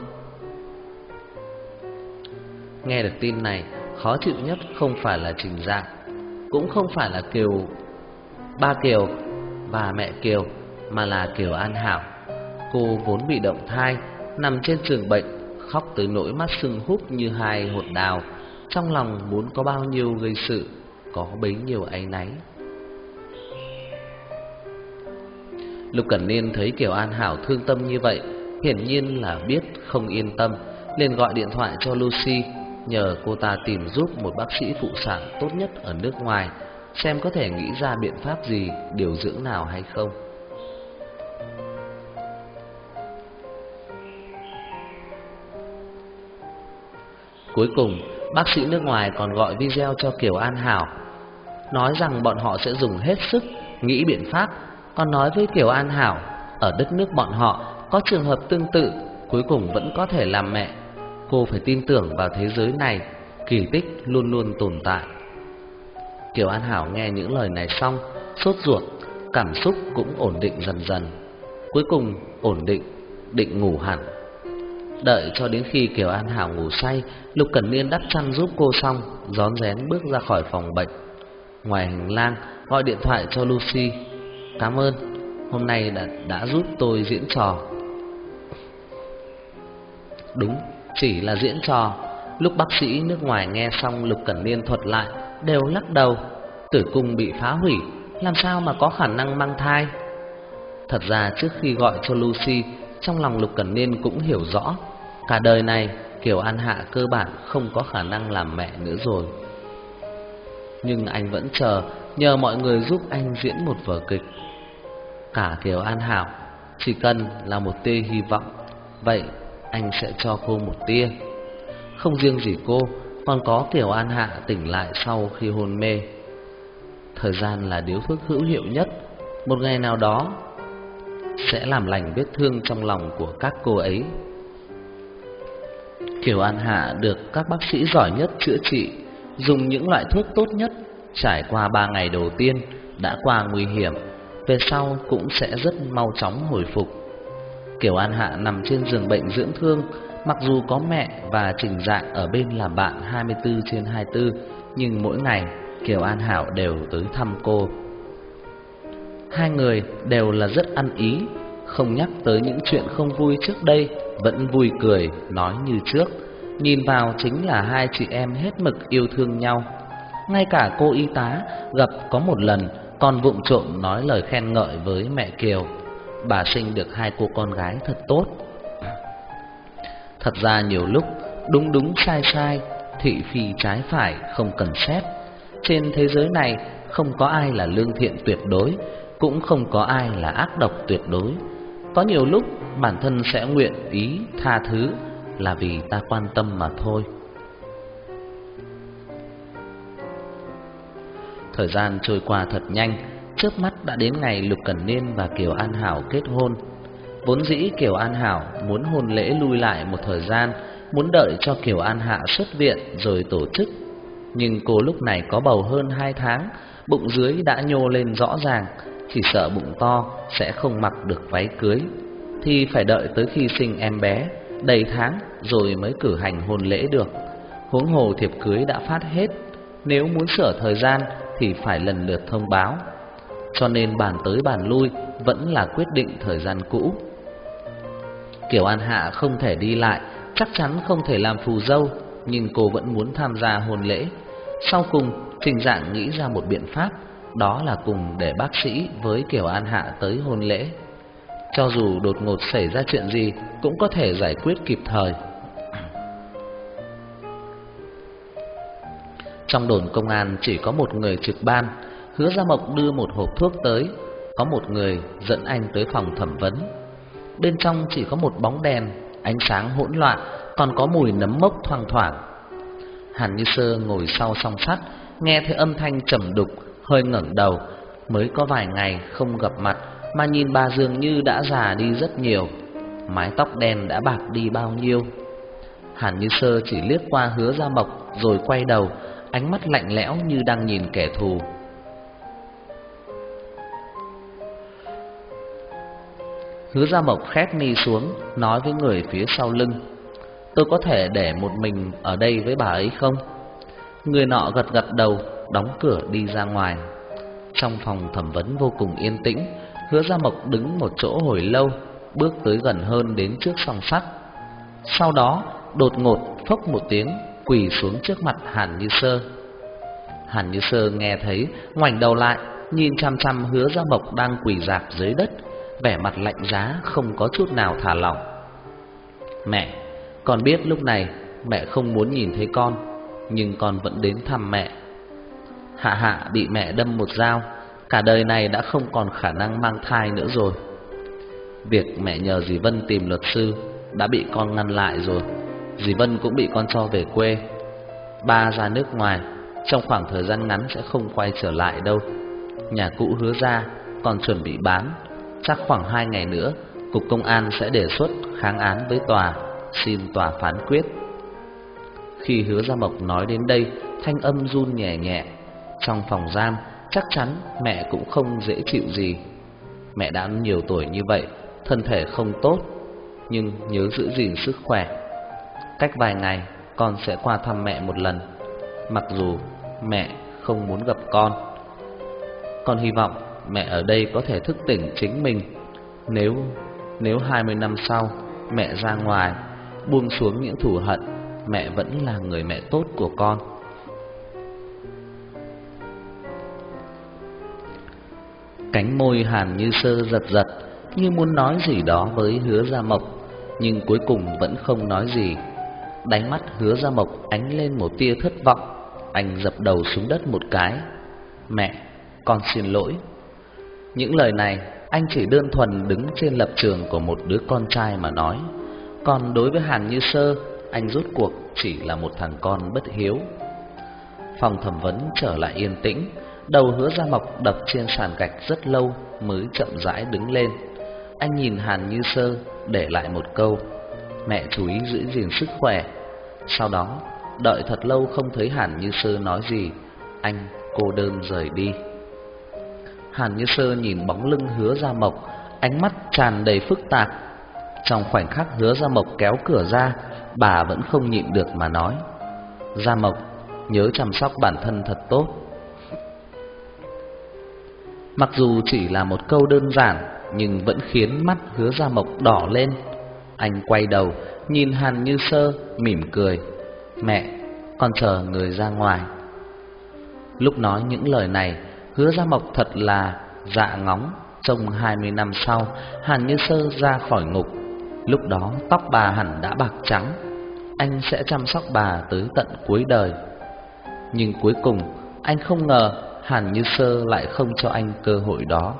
Nghe được tin này, khó chịu nhất không phải là Trình Dạng, cũng không phải là ba Kiều và mẹ Kiều, mà là Kiều An Hảo. Cô vốn bị động thai, nằm trên giường bệnh, khóc tới nỗi mắt sưng húp như hai hột đào. Trong lòng muốn có bao nhiêu gây sự, có bấy nhiêu áy náy. Lục Cẩn Niên thấy Kiều An Hảo thương tâm như vậy, hiển nhiên là biết không yên tâm, liền gọi điện thoại cho Lucy, nhờ cô ta tìm giúp một bác sĩ phụ sản tốt nhất ở nước ngoài, xem có thể nghĩ ra biện pháp gì, điều dưỡng nào hay không. Cuối cùng, bác sĩ nước ngoài còn gọi video cho Kiều An Hảo, nói rằng bọn họ sẽ dùng hết sức nghĩ biện pháp, còn nói với Kiều An Hảo ở đất nước bọn họ có trường hợp tương tự, cuối cùng vẫn có thể làm mẹ. Cô phải tin tưởng vào thế giới này, kỳ tích luôn luôn tồn tại. Kiều An Hảo nghe những lời này xong, sốt ruột, cảm xúc cũng ổn định dần dần. Cuối cùng ổn định, định ngủ hẳn. Đợi cho đến khi Kiều An Hảo ngủ say, Lục Cẩn Niên đắp chăn giúp cô xong, rón rén bước ra khỏi phòng bệnh. Ngoài hành lang, gọi điện thoại cho Lucy. Cảm ơn, hôm nay đã giúp tôi diễn trò. Đúng, chỉ là diễn trò. Lúc bác sĩ nước ngoài nghe xong Lục Cẩn Niên thuật lại, đều lắc đầu. Tử cung bị phá hủy, làm sao mà có khả năng mang thai? Thật ra trước khi gọi cho Lucy, trong lòng Lục Cẩn Niên cũng hiểu rõ, cả đời này Kiều An Hạ cơ bản không có khả năng làm mẹ nữa rồi. Nhưng anh vẫn chờ, nhờ mọi người giúp anh diễn một vở kịch. Cả Kiều An Hảo, chỉ cần là một tia hy vọng, vậy anh sẽ cho cô một tia. Không riêng gì cô, còn có Kiều An Hạ tỉnh lại sau khi hôn mê. Thời gian là điếu thuốc hữu hiệu nhất, một ngày nào đó sẽ làm lành vết thương trong lòng của các cô ấy. Kiều An Hạ được các bác sĩ giỏi nhất chữa trị, dùng những loại thuốc tốt nhất. Trải qua 3 ngày đầu tiên đã qua nguy hiểm, về sau cũng sẽ rất mau chóng hồi phục. Kiều An Hạ nằm trên giường bệnh dưỡng thương, mặc dù có mẹ và Trình Dạng ở bên làm bạn 24/24, nhưng mỗi ngày Kiều An Hảo đều tới thăm cô. Hai người đều là rất ăn ý, không nhắc tới những chuyện không vui trước đây, vẫn vui cười nói như trước. Nhìn vào chính là hai chị em hết mực yêu thương nhau. Ngay cả cô y tá gặp có một lần còn vụng trộm nói lời khen ngợi với mẹ Kiều. Bà sinh được 2 cô con gái thật tốt. Thật ra nhiều lúc đúng đúng sai sai, thị phi trái phải không cần xét. Trên thế giới này không có ai là lương thiện tuyệt đối, cũng không có ai là ác độc tuyệt đối. Có nhiều lúc bản thân sẽ nguyện ý tha thứ là vì ta quan tâm mà thôi. Thời gian trôi qua thật nhanh, chớp mắt đã đến ngày Lục Cẩn Niên và Kiều An Hảo kết hôn. Vốn dĩ Kiều An Hảo muốn hôn lễ lui lại một thời gian, muốn đợi cho Kiều An Hạ xuất viện rồi tổ chức. Nhưng cô lúc này có bầu hơn 2 tháng, bụng dưới đã nhô lên rõ ràng, chỉ sợ bụng to sẽ không mặc được váy cưới, thì phải đợi tới khi sinh em bé đầy tháng rồi mới cử hành hôn lễ được. Huống hồ thiệp cưới đã phát hết, nếu muốn sửa thời gian thì phải lần lượt thông báo. Cho nên bàn tới bàn lui vẫn là quyết định thời gian cũ. Kiều An Hạ không thể đi lại, chắc chắn không thể làm phù dâu, nhưng cô vẫn muốn tham gia hôn lễ. Sau cùng Trình Dạng nghĩ ra một biện pháp, đó là cùng để bác sĩ với Kiều An Hạ tới hôn lễ. Cho dù đột ngột xảy ra chuyện gì cũng có thể giải quyết kịp thời. Trong đồn công an chỉ có một người trực ban. Hứa Gia Mộc đưa một hộp thuốc tới, có một người dẫn anh tới phòng thẩm vấn. Bên trong chỉ có một bóng đèn, ánh sáng hỗn loạn, còn có mùi nấm mốc thoang thoảng. Hàn Như Sơ ngồi sau song sắt, nghe thấy âm thanh trầm đục, hơi ngẩng đầu. Mới có vài ngày không gặp mặt mà nhìn bà dường như đã già đi rất nhiều. mái tóc đen đã bạc đi bao nhiêu. Hàn Như Sơ chỉ liếc qua Hứa Gia Mộc rồi quay đầu, ánh mắt lạnh lẽo như đang nhìn kẻ thù. Hứa Gia Mộc khép mi xuống, nói với người phía sau lưng: "Tôi có thể để một mình ở đây với bà ấy không?" Người nọ gật gật đầu, đóng cửa đi ra ngoài. Trong phòng thẩm vấn vô cùng yên tĩnh, Hứa Gia Mộc đứng một chỗ hồi lâu, bước tới gần hơn đến trước song sắt. Sau đó đột ngột phốc một tiếng, quỳ xuống trước mặt Hàn Như Sơ. Hàn Như Sơ nghe thấy, ngoảnh đầu lại, nhìn chăm chăm Hứa Gia Mộc đang quỳ rạp dưới đất, vẻ mặt lạnh giá không có chút nào thả lỏng. "Mẹ, con biết lúc này mẹ không muốn nhìn thấy con, nhưng con vẫn đến thăm mẹ. Hạ Hạ bị mẹ đâm một dao, cả đời này đã không còn khả năng mang thai nữa rồi. Việc mẹ nhờ dì Vân tìm luật sư đã bị con ngăn lại rồi. Dì Vân cũng bị con cho về quê. Ba ra nước ngoài, trong khoảng thời gian ngắn sẽ không quay trở lại đâu. Nhà cũ Hứa gia còn chuẩn bị bán, chắc khoảng 2 ngày nữa cục công an sẽ đề xuất kháng án với tòa, xin tòa phán quyết." Khi Hứa Gia Mộc nói đến đây, thanh âm run nhẹ nhẹ. Trong phòng giam chắc chắn mẹ cũng không dễ chịu gì. Mẹ đã nhiều tuổi như vậy, thân thể không tốt, nhưng nhớ giữ gìn sức khỏe. Cách vài ngày con sẽ qua thăm mẹ một lần. Mặc dù mẹ không muốn gặp con hy vọng mẹ ở đây có thể thức tỉnh chính mình. Nếu 20 năm sau mẹ ra ngoài, buông xuống những thù hận, mẹ vẫn là người mẹ tốt của con. Cánh môi Hàn Như Sơ giật giật, như muốn nói gì đó với Hứa Gia Mộc, nhưng cuối cùng vẫn không nói gì. Đáy mắt Hứa Gia Mộc ánh lên một tia thất vọng. Anh dập đầu xuống đất một cái. "Mẹ, con xin lỗi." Những lời này anh chỉ đơn thuần đứng trên lập trường của một đứa con trai mà nói. Còn đối với Hàn Như Sơ, anh rốt cuộc chỉ là một thằng con bất hiếu. Phòng thẩm vấn trở lại yên tĩnh. Đầu Hứa Gia Mộc đập trên sàn gạch rất lâu mới chậm rãi đứng lên. Anh nhìn Hàn Như Sơ, để lại một câu: "Mẹ chú ý giữ gìn sức khỏe." Sau đó đợi thật lâu không thấy Hàn Như Sơ nói gì, anh cô đơn rời đi. Hàn Như Sơ nhìn bóng lưng Hứa Gia Mộc, ánh mắt tràn đầy phức tạp. Trong khoảnh khắc Hứa Gia Mộc kéo cửa ra, bà vẫn không nhịn được mà nói: "Gia Mộc, nhớ chăm sóc bản thân thật tốt." Mặc dù chỉ là một câu đơn giản, nhưng vẫn khiến mắt Hứa Gia Mộc đỏ lên. Anh quay đầu nhìn Hàn Như Sơ, mỉm cười: "Mẹ, con chờ người ra ngoài." Lúc nói những lời này, Hứa Gia Mộc thật là dạ ngóng trông 20 năm sau Hàn Như Sơ ra khỏi ngục. Lúc đó tóc bà hẳn đã bạc trắng, anh sẽ chăm sóc bà tới tận cuối đời. Nhưng cuối cùng anh không ngờ Hàn Như Sơ lại không cho anh cơ hội đó.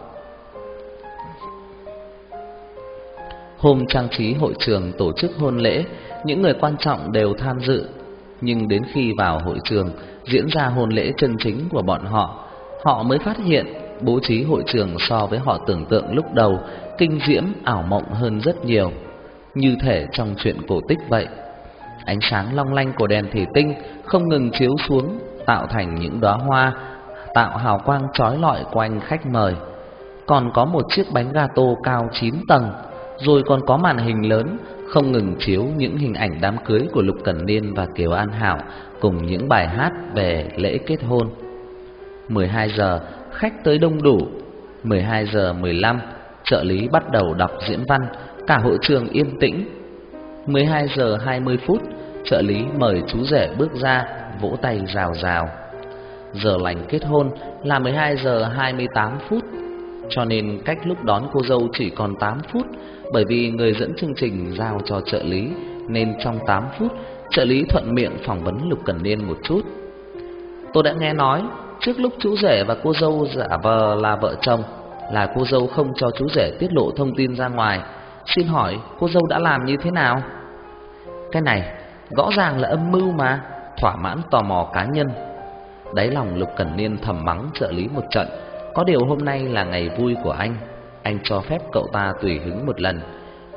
Hôm trang trí hội trường tổ chức hôn lễ, những người quan trọng đều tham dự. Nhưng đến khi vào hội trường diễn ra hôn lễ chân chính của bọn họ, họ mới phát hiện bố trí hội trường so với họ tưởng tượng lúc đầu kinh diễm ảo mộng hơn rất nhiều, như thể trong truyện cổ tích vậy. Ánh sáng long lanh của đèn thủy tinh không ngừng chiếu xuống, tạo thành những đóa hoa, tạo hào quang chói lọi quanh khách mời. Còn có một chiếc bánh gato cao 9 tầng, rồi còn có màn hình lớn không ngừng chiếu những hình ảnh đám cưới của Lục Cẩn Niên và Kiều An Hảo cùng những bài hát về lễ kết hôn. 12 giờ khách tới đông đủ. 12 giờ 15 trợ lý bắt đầu đọc diễn văn, cả hội trường yên tĩnh. 12 giờ 20 phút trợ lý mời chú rể bước ra, vỗ tay rào rào. Giờ lành kết hôn là 12 giờ 28 phút, cho nên cách lúc đón cô dâu chỉ còn 8 phút. Bởi vì người dẫn chương trình giao cho trợ lý, nên trong 8 phút trợ lý thuận miệng phỏng vấn Lục Cẩn Niên một chút. "Tôi đã nghe nói trước lúc chú rể và cô dâu giả vờ là vợ chồng, là cô dâu không cho chú rể tiết lộ thông tin ra ngoài. Xin hỏi cô dâu đã làm như thế nào?" Cái này rõ ràng là âm mưu mà, thỏa mãn tò mò cá nhân. Đáy lòng Lục Cẩn Niên thầm mắng trợ lý một trận. Có điều hôm nay là ngày vui của anh cho phép cậu ta tùy hứng một lần.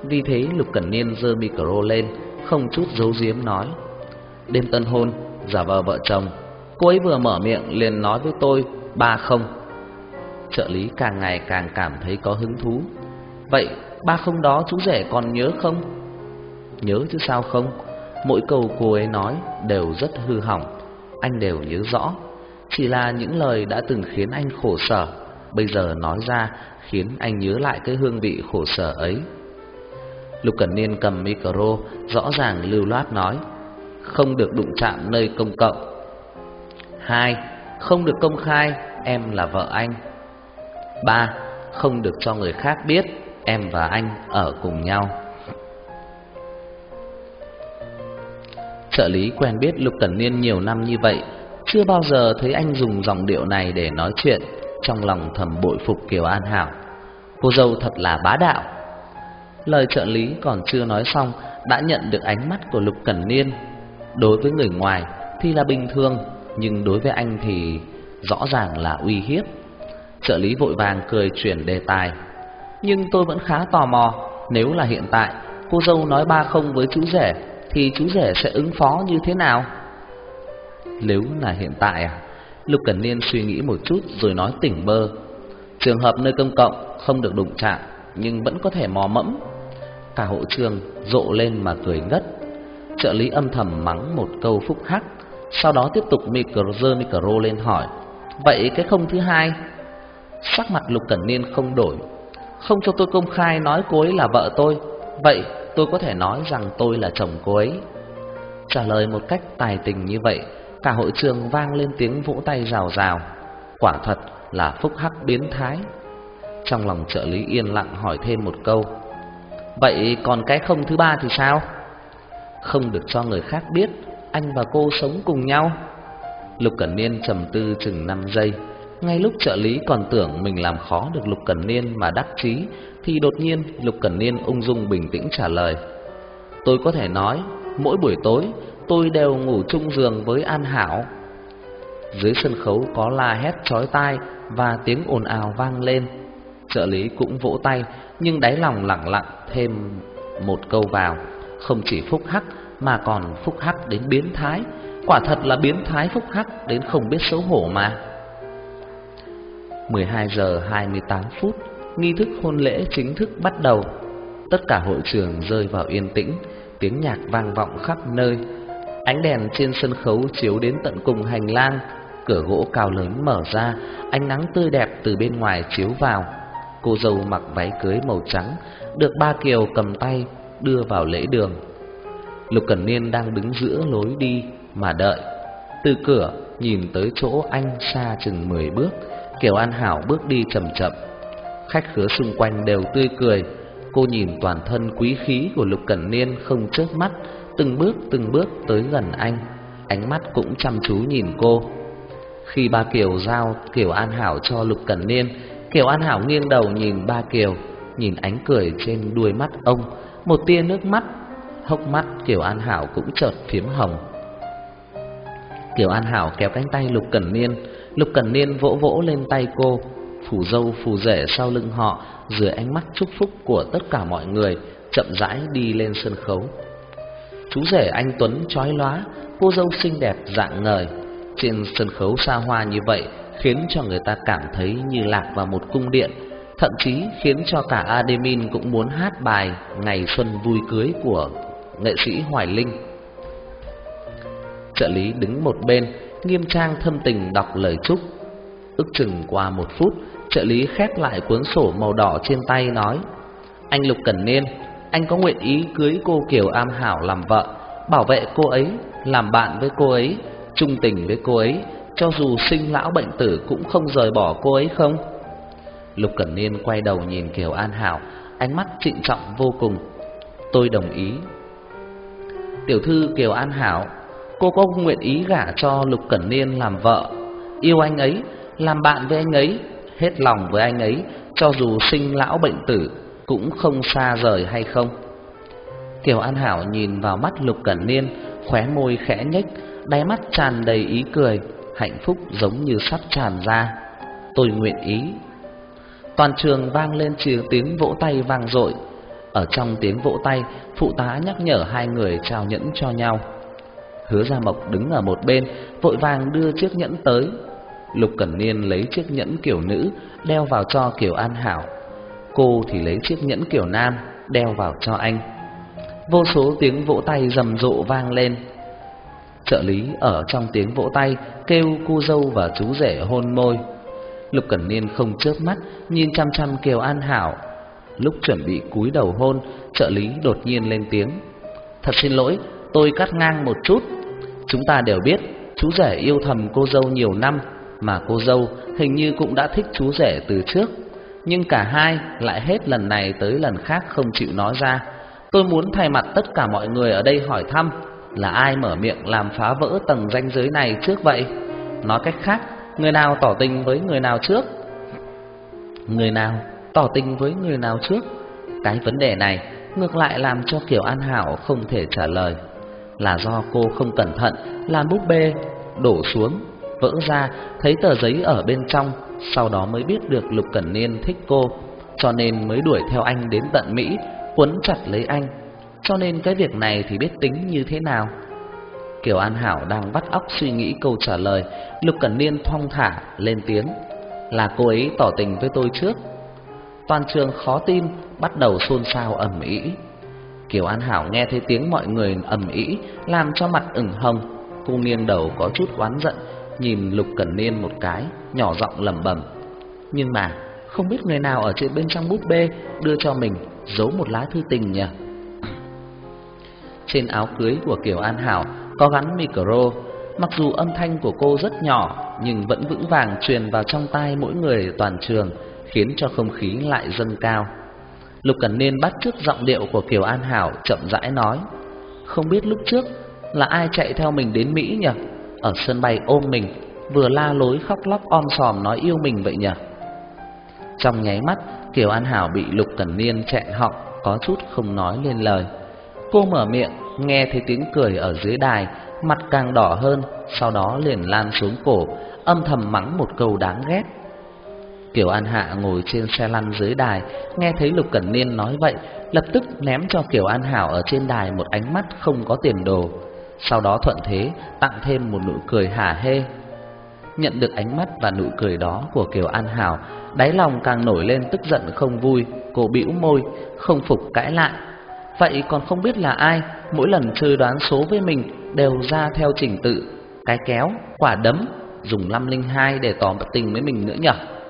Vì thế Lục Cẩn Niên giơ micro lên, không chút giấu giếm nói: "Đêm tân hôn, giả vờ vợ chồng, cô ấy vừa mở miệng liền nói với tôi 30." Trợ lý càng ngày càng cảm thấy có hứng thú. "Vậy 30 đó chú rể còn nhớ không?" "Nhớ chứ sao không, mỗi câu cô ấy nói đều rất hư hỏng, anh đều nhớ rõ. Chỉ là những lời đã từng khiến anh khổ sở, bây giờ nói ra khiến anh nhớ lại cái hương vị khổ sở ấy." Lục Cẩn Niên cầm micro, rõ ràng lưu loát nói: "Không được đụng chạm nơi công cộng. 2. Không được công khai em là vợ anh. 3. Không được cho người khác biết em và anh ở cùng nhau." Trợ lý quen biết Lục Cẩn Niên nhiều năm như vậy, chưa bao giờ thấy anh dùng giọng điệu này để nói chuyện, trong lòng thầm bội phục Kiều An Hảo. Cô dâu thật là bá đạo. Lời trợ lý còn chưa nói xong đã nhận được ánh mắt của Lục Cẩn Niên. Đối với người ngoài thì là bình thường, nhưng đối với anh thì rõ ràng là uy hiếp. Trợ lý vội vàng cười chuyển đề tài: "Nhưng tôi vẫn khá tò mò, nếu là hiện tại cô dâu nói 30 với chú rể thì chú rể sẽ ứng phó như thế nào?" Nếu là hiện tại à? Lục Cẩn Niên suy nghĩ một chút rồi nói tỉnh bơ: "Trường hợp nơi công cộng không được đụng chạm, nhưng vẫn có thể mò mẫm." Cả hội trường rộ lên mà cười ngất. Trợ lý âm thầm mắng một câu phúc hắc, sau đó tiếp tục giơ micro lên hỏi: "Vậy cái không thứ hai?" Sắc mặt Lục Cẩn Niên không đổi: "Không cho tôi công khai nói cô ấy là vợ tôi, vậy tôi có thể nói rằng tôi là chồng cô ấy." Trả lời một cách tài tình như vậy, cả hội trường vang lên tiếng vỗ tay rào rào. Quả thật là phúc hắc biến thái. Trong lòng trợ lý yên lặng hỏi thêm một câu: "Vậy còn cái không thứ ba thì sao?" "Không được cho người khác biết anh và cô sống cùng nhau." Lục Cẩn Niên trầm tư chừng 5 giây. Ngay lúc trợ lý còn tưởng mình làm khó được Lục Cẩn Niên mà đắc chí, thì đột nhiên Lục Cẩn Niên ung dung bình tĩnh trả lời: "Tôi có thể nói mỗi buổi tối tôi đều ngủ chung giường với An Hảo." Dưới sân khấu có la hét chói tai và tiếng ồn ào vang lên. Trợ lý cũng vỗ tay, nhưng đáy lòng lặng lặng thêm một câu vào: "Không chỉ phúc hắc mà còn phúc hắc đến biến thái. Quả thật là biến thái phúc hắc đến không biết xấu hổ mà." 12 giờ 28 phút, nghi thức hôn lễ chính thức bắt đầu. Tất cả hội trường rơi vào yên tĩnh, tiếng nhạc vang vọng khắp nơi. Ánh đèn trên sân khấu chiếu đến tận cùng hành lang, cửa gỗ cao lớn mở ra, ánh nắng tươi đẹp từ bên ngoài chiếu vào. Cô dâu mặc váy cưới màu trắng, được ba Kiều cầm tay đưa vào lễ đường. Lục Cẩn Niên đang đứng giữa lối đi mà đợi. Từ cửa nhìn tới chỗ anh xa chừng 10 bước, Kiều An Hảo bước đi chậm chậm. Khách khứa xung quanh đều tươi cười. Cô nhìn toàn thân quý khí của Lục Cẩn Niên không chớp mắt, từng bước tới gần anh, ánh mắt cũng chăm chú nhìn cô. Khi ba Kiều giao Kiều An Hảo cho Lục Cẩn Niên, Kiều An Hảo nghiêng đầu nhìn ba Kiều, nhìn ánh cười trên đuôi mắt ông, một tia nước mắt. Hốc mắt Kiều An Hảo cũng chợt phiếm hồng. Kiều An Hảo kéo cánh tay Lục Cẩn Niên, Lục Cẩn Niên vỗ vỗ lên tay cô. Phù dâu phù rể sau lưng họ, dưới ánh mắt chúc phúc của tất cả mọi người, chậm rãi đi lên sân khấu. Chú rể anh tuấn chói lóa, cô dâu xinh đẹp rạng ngời. Trên sân khấu xa hoa như vậy khiến cho người ta cảm thấy như lạc vào một cung điện, thậm chí khiến cho cả admin cũng muốn hát bài Ngày Xuân Vui Cưới của nghệ sĩ Hoài Linh. Trợ lý đứng một bên, nghiêm trang thâm tình đọc lời chúc. Ước chừng qua 1 phút, trợ lý khép lại cuốn sổ màu đỏ trên tay nói: "Anh Lục Cẩn Niên, anh có nguyện ý cưới cô Kiều An Hảo làm vợ, bảo vệ cô ấy, làm bạn với cô ấy, trung tình với cô ấy, cho dù sinh lão bệnh tử cũng không rời bỏ cô ấy không?" Lục Cẩn Niên quay đầu nhìn Kiều An Hảo, ánh mắt trịnh trọng vô cùng. "Tôi đồng ý." "Tiểu thư Kiều An Hảo, cô có nguyện ý gả cho Lục Cẩn Niên làm vợ, yêu anh ấy, làm bạn với anh ấy, hết lòng với anh ấy, cho dù sinh lão bệnh tử cũng không xa rời hay không?" Kiều An Hảo nhìn vào mắt Lục Cẩn Niên, khóe môi khẽ nhếch, đáy mắt tràn đầy ý cười, hạnh phúc giống như sắp tràn ra. "Tôi nguyện ý." Toàn trường vang lên tiếng vỗ tay vang dội. Ở trong tiếng vỗ tay, phụ tá nhắc nhở hai người trao nhẫn cho nhau. Hứa Gia Mộc đứng ở một bên, vội vàng đưa chiếc nhẫn tới. Lục Cẩn Niên lấy chiếc nhẫn kiểu nữ đeo vào cho Kiều An Hảo, cô thì lấy chiếc nhẫn kiểu nam đeo vào cho anh. Vô số tiếng vỗ tay rầm rộ vang lên. Trợ lý ở trong tiếng vỗ tay kêu cô dâu và chú rể hôn môi. Lục Cẩn Niên không chớp mắt nhìn chăm chăm Kiều An Hảo. Lúc chuẩn bị cúi đầu hôn, trợ lý đột nhiên lên tiếng: "Thật xin lỗi, tôi cắt ngang một chút. Chúng ta đều biết chú rể yêu thầm cô dâu nhiều năm, mà cô dâu hình như cũng đã thích chú rể từ trước, nhưng cả hai lại hết lần này tới lần khác không chịu nói ra. Tôi muốn thay mặt tất cả mọi người ở đây hỏi thăm, là ai mở miệng làm phá vỡ tầng ranh giới này trước vậy? Nói cách khác, người nào tỏ tình với người nào trước? Người nào tỏ tình với người nào trước?" Cái vấn đề này ngược lại làm cho Kiều An Hảo không thể trả lời. Là do cô không cẩn thận làm búp bê đổ xuống, vỡ ra, thấy tờ giấy ở bên trong, sau đó mới biết được Lục Cẩn Niên thích cô, cho nên mới đuổi theo anh đến tận Mỹ, quấn chặt lấy anh. Cho nên cái việc này thì biết tính như thế nào? Kiều An Hảo đang vắt óc suy nghĩ câu trả lời, Lục Cẩn Niên thong thả lên tiếng: "Là cô ấy tỏ tình với tôi trước." Toàn trường khó tin, bắt đầu xôn xao ầm ĩ. Kiều An Hảo nghe thấy tiếng mọi người ầm ĩ, làm cho mặt ửng hồng. Cô nghiêng đầu có chút oán giận, nhìn Lục Cẩn Niên một cái, nhỏ giọng lẩm bẩm: "Nhưng mà không biết người nào ở trên bên trong búp bê đưa cho mình giấu một lá thư tình nhỉ?" Trên áo cưới của Kiều An Hảo có gắn micro. Mặc dù âm thanh của cô rất nhỏ, nhưng vẫn vững vàng truyền vào trong tai mỗi người toàn trường, khiến cho không khí lại dâng cao. Lục Cẩn Niên bắt chước giọng điệu của Kiều An Hảo, chậm rãi nói: "Không biết lúc trước là ai chạy theo mình đến Mỹ nhỉ? Ở sân bay ôm mình, vừa la lối khóc lóc om sòm nói yêu mình vậy nhỉ?" Trong nháy mắt, Kiều An Hảo bị Lục Cẩn Niên chẹn họng, có chút không nói lên lời. Cô mở miệng, nghe thấy tiếng cười ở dưới đài, mặt càng đỏ hơn, sau đó liền lan xuống cổ, âm thầm mắng một câu đáng ghét. Kiều An Hạ ngồi trên xe lăn dưới đài, nghe thấy Lục Cẩn Niên nói vậy, lập tức ném cho Kiều An Hảo ở trên đài một ánh mắt không có tiền đồ, sau đó thuận thế tặng thêm một nụ cười hả hê. Nhận được ánh mắt và nụ cười đó của Kiều An Hảo, đáy lòng càng nổi lên tức giận không vui. Cô bĩu môi, không phục cãi lại: "Vậy còn không biết là ai mỗi lần chơi đoán số với mình đều ra theo trình tự, cái kéo, quả đấm, dùng 502 để tỏ tình với mình nữa nhỉ?"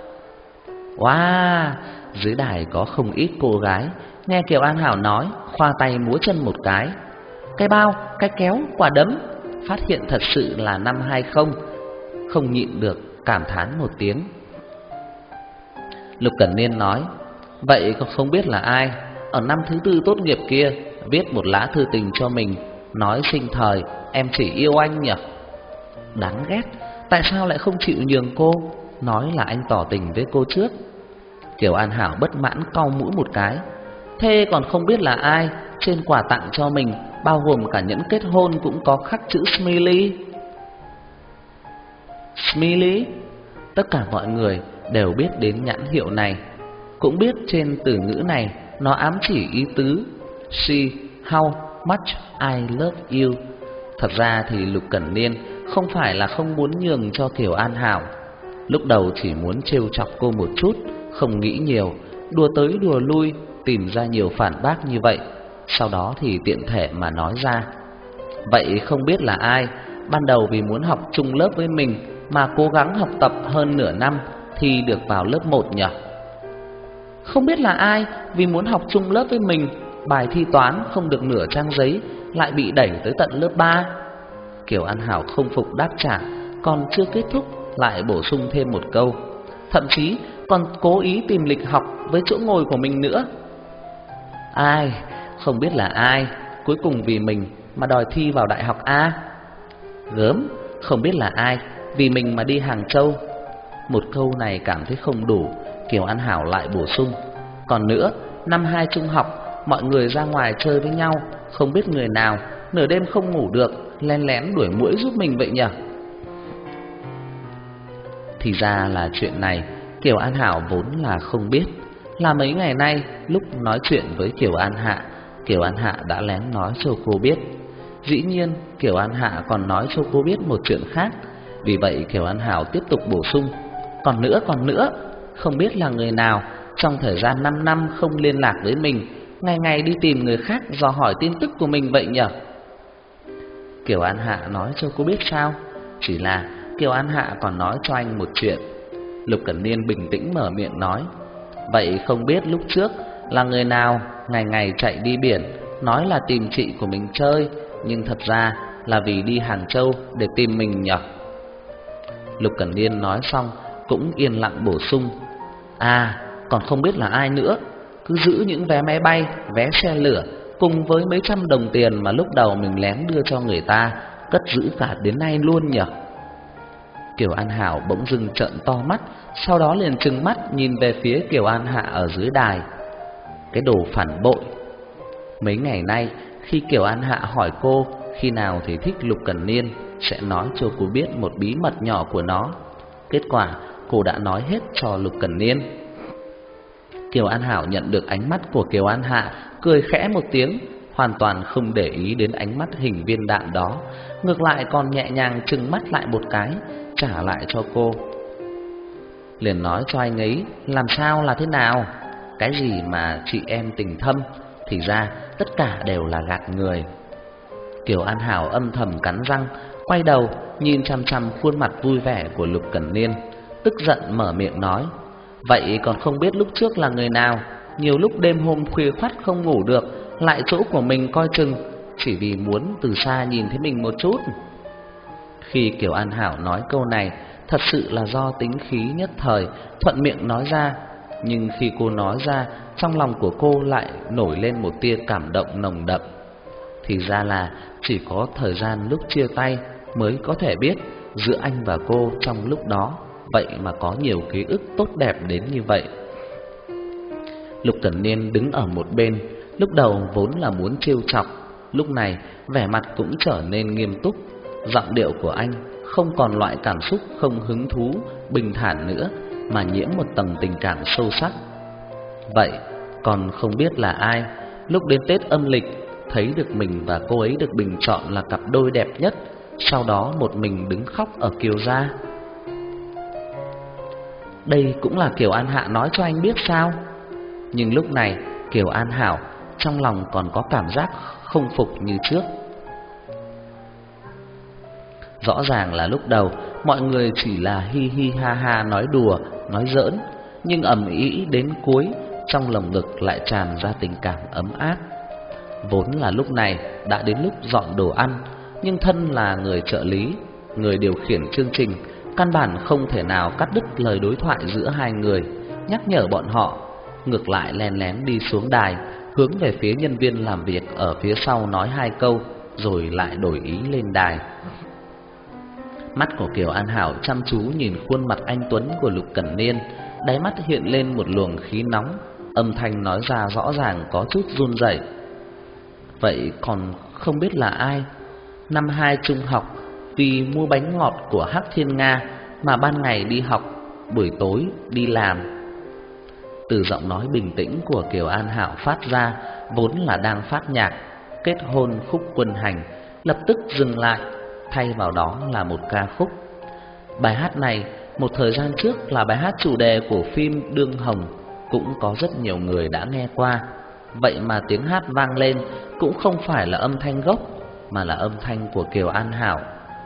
Wow, dưới đài có không ít cô gái nghe Kiều An Hảo nói, khoa tay múa chân một cái. Cái bao, cái kéo, quả đấm, phát hiện thật sự là 520, không nhịn được cảm thán một tiếng. Lục Cẩn Niên nói: "Vậy còn không biết là ai ở năm thứ tư tốt nghiệp kia viết một lá thư tình cho mình, nói sinh thời em chỉ yêu anh nhỉ?" Đáng ghét, tại sao lại không chịu nhường cô, nói là anh tỏ tình với cô trước. Kiều An Hảo bất mãn cau mũi một cái: "Thế còn không biết là ai trên quà tặng cho mình, bao gồm cả nhẫn kết hôn cũng có khắc chữ Smiley?" Smiley? Tất cả mọi người đều biết đến nhãn hiệu này, cũng biết trên từ ngữ này nó ám chỉ ý tứ See how much I love you. Thật ra thì Lục Cẩn Niên không phải là không muốn nhường cho Kiều An Hảo, lúc đầu chỉ muốn trêu chọc cô một chút, không nghĩ nhiều, đùa tới đùa lui, tìm ra nhiều phản bác như vậy, sau đó thì tiện thể mà nói ra. Vậy không biết là ai ban đầu vì muốn học chung lớp với mình mà cố gắng học tập hơn nửa năm thì được vào lớp 1 nhỉ? Không biết là ai vì muốn học chung lớp với mình, bài thi toán không được nửa trang giấy lại bị đẩy tới tận lớp 3? Kiều An Hảo không phục đáp trả, còn chưa kết thúc lại bổ sung thêm một câu, thậm chí còn cố ý tìm lịch học với chỗ ngồi của mình nữa. Ai, không biết là ai cuối cùng vì mình mà đòi thi vào đại học A? Gớm, không biết là ai vì mình mà đi Hàng Châu. Một câu này cảm thấy không đủ, Kiều An Hảo lại bổ sung, còn nữa, năm 2 trung học mọi người ra ngoài chơi với nhau, không biết người nào nửa đêm không ngủ được lén lén đuổi muỗi giúp mình vậy nhỉ? Thì ra là chuyện này Kiều An Hảo vốn là không biết, là mấy ngày nay lúc nói chuyện với Kiều An Hạ, Kiều An Hạ đã lén nói cho cô biết. Dĩ nhiên Kiều An Hạ còn nói cho cô biết một chuyện khác. Vì vậy Kiều An Hảo tiếp tục bổ sung: còn nữa, không biết là người nào trong thời gian 5 năm không liên lạc với mình, ngày ngày đi tìm người khác dò hỏi tin tức của mình vậy nhỉ? Kiều An Hạ nói cho cô biết sao? Chỉ là Kiều An Hạ còn nói cho anh một chuyện. Lục Cẩn Niên bình tĩnh mở miệng nói: vậy không biết lúc trước là người nào ngày ngày chạy đi biển, nói là tìm chị của mình chơi, nhưng thật ra là vì đi Hàng Châu để tìm mình nhỉ? Lục Cẩn Niên nói xong cũng yên lặng bổ sung: à, còn không biết là ai nữa, cứ giữ những vé máy bay, vé xe lửa cùng với mấy trăm đồng tiền mà lúc đầu mình lén đưa cho người ta, cất giữ cả đến nay luôn nhỉ? Kiều An Hảo bỗng dưng trợn to mắt, sau đó liền trừng mắt nhìn về phía Kiều An Hạ ở dưới đài. Cái đồ phản bội! Mấy ngày nay khi Kiều An Hạ hỏi cô khi nào thì thích Lục Cẩn Niên, sẽ nói cho cô biết một bí mật nhỏ của nó. Kết quả cô đã nói hết cho Lục Cẩn Niên. Kiều An Hảo nhận được ánh mắt của Kiều An Hạ, cười khẽ một tiếng, hoàn toàn không để ý đến ánh mắt hình viên đạn đó, ngược lại còn nhẹ nhàng trừng mắt lại một cái, trả lại cho cô. Liền nói cho anh ấy làm sao là thế nào? Cái gì mà chị em tình thâm, thì ra tất cả đều là gạt người. Kiều An Hảo âm thầm cắn răng, quay đầu nhìn chằm chằm khuôn mặt vui vẻ của Lục Cẩn Niên, tức giận mở miệng nói: vậy còn không biết lúc trước là người nào, nhiều lúc đêm hôm khuya khoắt không ngủ được, lại chỗ của mình coi chừng, chỉ vì muốn từ xa nhìn thấy mình một chút. Khi Kiều An Hảo nói câu này, thật sự là do tính khí nhất thời, thuận miệng nói ra. Nhưng khi cô nói ra, trong lòng của cô lại nổi lên một tia cảm động nồng đậm. Thì ra là chỉ có thời gian lúc chia tay mới có thể biết giữa anh và cô trong lúc đó, vậy mà có nhiều ký ức tốt đẹp đến như vậy. Lục Cẩn Niên đứng ở một bên, lúc đầu vốn là muốn trêu chọc, lúc này vẻ mặt cũng trở nên nghiêm túc. Giọng điệu của anh không còn loại cảm xúc không hứng thú, bình thản nữa, mà nhiễm một tầng tình cảm sâu sắc. Vậy còn không biết là ai, lúc đến Tết âm lịch thấy được mình và cô ấy được bình chọn là cặp đôi đẹp nhất, sau đó một mình đứng khóc ở Kiều gia. Đây cũng là Kiều An Hạ nói cho anh biết sao? Nhưng lúc này Kiều An Hảo trong lòng còn có cảm giác không phục như trước. Rõ ràng là lúc đầu mọi người chỉ là hi hi ha ha nói đùa, nói giỡn, nhưng ầm ĩ đến cuối, trong lồng ngực lại tràn ra tình cảm ấm áp. Vốn là lúc này đã đến lúc dọn đồ ăn, nhưng thân là người trợ lý, người điều khiển chương trình, căn bản không thể nào cắt đứt lời đối thoại giữa hai người, nhắc nhở bọn họ. Ngược lại lén lén đi xuống đài, hướng về phía nhân viên làm việc ở phía sau nói hai câu, rồi lại đổi ý lên đài. Mắt của Kiều An Hảo chăm chú nhìn khuôn mặt anh tuấn của Lục Cẩn Niên, đáy mắt hiện lên một luồng khí nóng, âm thanh nói ra rõ ràng có chút run rẩy. Vậy còn không biết là ai? Năm 2 trung học, vì mua bánh ngọt của Hắc Thiên Nga mà ban ngày đi học, buổi tối đi làm. Từ giọng nói bình tĩnh của Kiều An Hảo phát ra, vốn là đang phát nhạc Kết hôn khúc quân hành, lập tức dừng lại, thay vào đó là một ca khúc. Bài hát này một thời gian trước là bài hát chủ đề của phim Đương Hồng, cũng có rất nhiều người đã nghe qua. Vậy mà tiếng hát vang lên cũng không phải là âm thanh gốc, mà là âm thanh của Kiều An Hảo.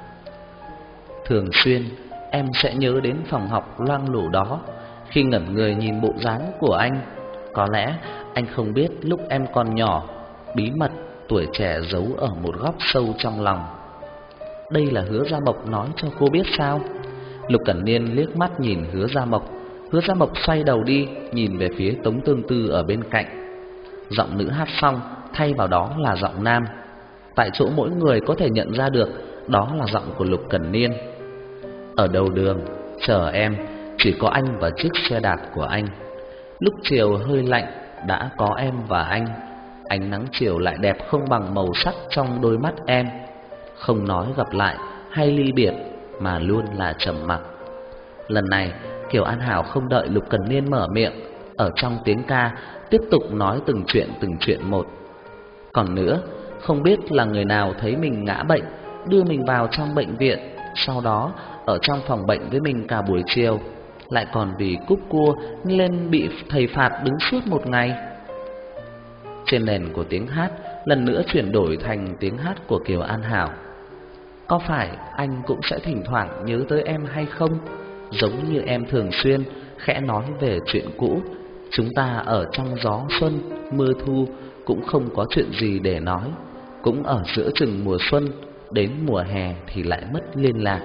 Thường xuyên em sẽ nhớ đến phòng học loang lổ đó, khi ngẩn người nhìn bộ dáng của anh. Có lẽ anh không biết lúc em còn nhỏ, bí mật tuổi trẻ giấu ở một góc sâu trong lòng. Đây là Hứa Gia Mộc nói cho cô biết sao? Lục Cẩn Niên liếc mắt nhìn Hứa Gia Mộc. Hứa Gia Mộc xoay đầu đi, nhìn về phía Tống Tương Tư ở bên cạnh. Giọng nữ hát xong, thay vào đó là giọng nam. Tại chỗ mỗi người có thể nhận ra được đó là giọng của Lục Cẩn Niên. Ở đầu đường chờ em, chỉ có anh và chiếc xe đạp của anh. Lúc chiều hơi lạnh, đã có em và anh. Ánh nắng chiều lại đẹp không bằng màu sắc trong đôi mắt em. Không nói gặp lại hay ly biệt, mà luôn là trầm mặc. Lần này Kiều An Hảo không đợi Lục Cẩn Niên mở miệng, ở trong tiếng ca tiếp tục nói từng chuyện một. Còn nữa, không biết là người nào thấy mình ngã bệnh, đưa mình vào trong bệnh viện, sau đó ở trong phòng bệnh với mình cả buổi chiều, lại còn vì cúp cua nên bị thầy phạt đứng suốt một ngày. Trên nền của tiếng hát lần nữa chuyển đổi thành tiếng hát của Kiều An Hảo. Có phải anh cũng sẽ thỉnh thoảng nhớ tới em hay không? Giống như em thường xuyên khẽ nói về chuyện cũ. Chúng ta ở trong gió xuân, mưa thu cũng không có chuyện gì để nói. Cũng ở giữa chừng mùa xuân, đến mùa hè thì lại mất liên lạc.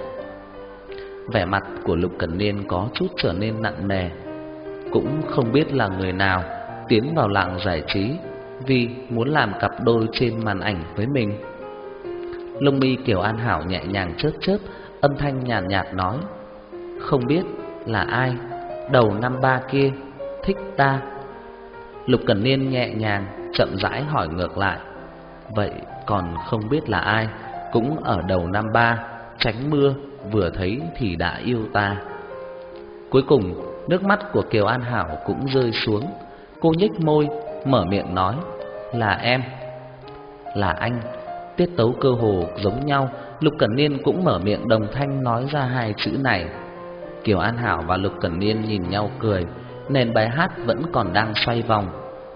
Vẻ mặt của Lục Cẩn Niên có chút trở nên nặng nề. Cũng không biết là người nào tiến vào làng giải trí vì muốn làm cặp đôi trên màn ảnh với mình. Lông mi Kiều An Hảo nhẹ nhàng chớp chớp, âm thanh nhàn nhạt nói: không biết là ai đầu năm ba kia thích ta. Lục Cẩn Niên nhẹ nhàng chậm rãi hỏi ngược lại: vậy còn không biết là ai cũng ở đầu năm ba tránh mưa vừa thấy thì đã yêu ta. Cuối cùng nước mắt của Kiều An Hảo cũng rơi xuống. Cô nhếch môi mở miệng nói: là em, là anh. Tiết tấu cơ hồ giống nhau, Lục Cẩn Niên cũng mở miệng đồng thanh nói ra hai chữ này. Kiều An Hảo và Lục Cẩn Niên nhìn nhau cười, nền bài hát vẫn còn đang xoay vòng.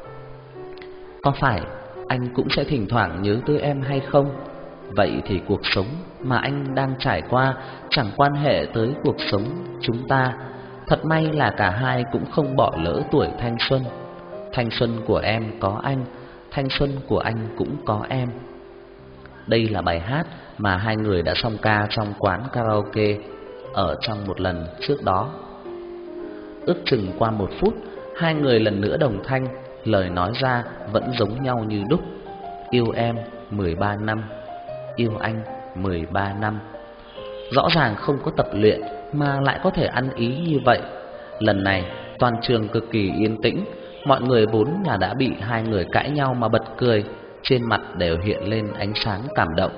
Có phải anh cũng sẽ thỉnh thoảng nhớ tới em hay không? Vậy thì cuộc sống mà anh đang trải qua chẳng quan hệ tới cuộc sống chúng ta. Thật may là cả hai cũng không bỏ lỡ tuổi thanh xuân. Thanh xuân của em có anh, thanh xuân của anh cũng có em. Đây là bài hát mà hai người đã song ca trong quán karaoke ở trong một lần trước đó. Ước chừng qua 1 phút, hai người lần nữa đồng thanh, lời nói ra vẫn giống nhau như đúc. Yêu em 13 năm, yêu anh 13 năm. Rõ ràng không có tập luyện mà lại có thể ăn ý như vậy. Lần này toàn trường cực kỳ yên tĩnh. Mọi người vốn là đã bị hai người cãi nhau mà bật cười, trên mặt đều hiện lên ánh sáng cảm động.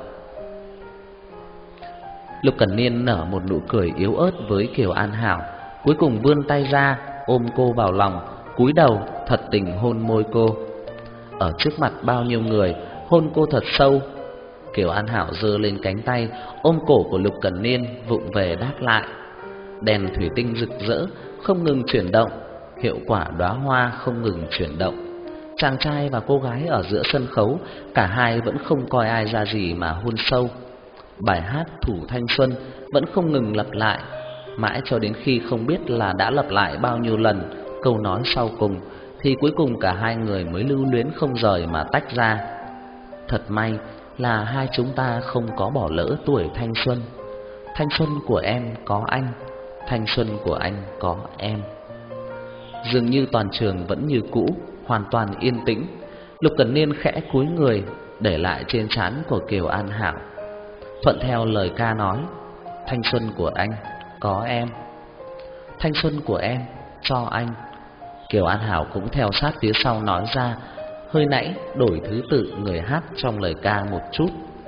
Lục Cẩn Niên nở một nụ cười yếu ớt với Kiều An Hảo, cuối cùng vươn tay ra ôm cô vào lòng, cúi đầu thật tình hôn môi cô. Ở trước mặt bao nhiêu người, hôn cô thật sâu. Kiều An Hảo giơ lên cánh tay ôm cổ của Lục Cẩn Niên vụng về đáp lại. Đèn thủy tinh rực rỡ không ngừng chuyển động, hiệu quả đóa hoa không ngừng chuyển động. Chàng trai và cô gái ở giữa sân khấu, cả hai vẫn không coi ai ra gì mà hôn sâu. Bài hát Thủ Thanh Xuân vẫn không ngừng lặp lại, mãi cho đến khi không biết là đã lặp lại bao nhiêu lần câu nói sau cùng, thì cuối cùng cả hai người mới lưu luyến không rời mà tách ra. Thật may là hai chúng ta không có bỏ lỡ tuổi thanh xuân. Thanh xuân của em có anh, thanh xuân của anh có em. Dường như toàn trường vẫn như cũ, hoàn toàn yên tĩnh. Lục Cẩn Niên khẽ cúi người, để lại trên trán của Kiều An Hảo, thuận theo lời ca nói: thanh xuân của anh có em, thanh xuân của em cho anh. Kiều An Hảo cũng theo sát phía sau nói ra, hơi nãy đổi thứ tự người hát trong lời ca một chút.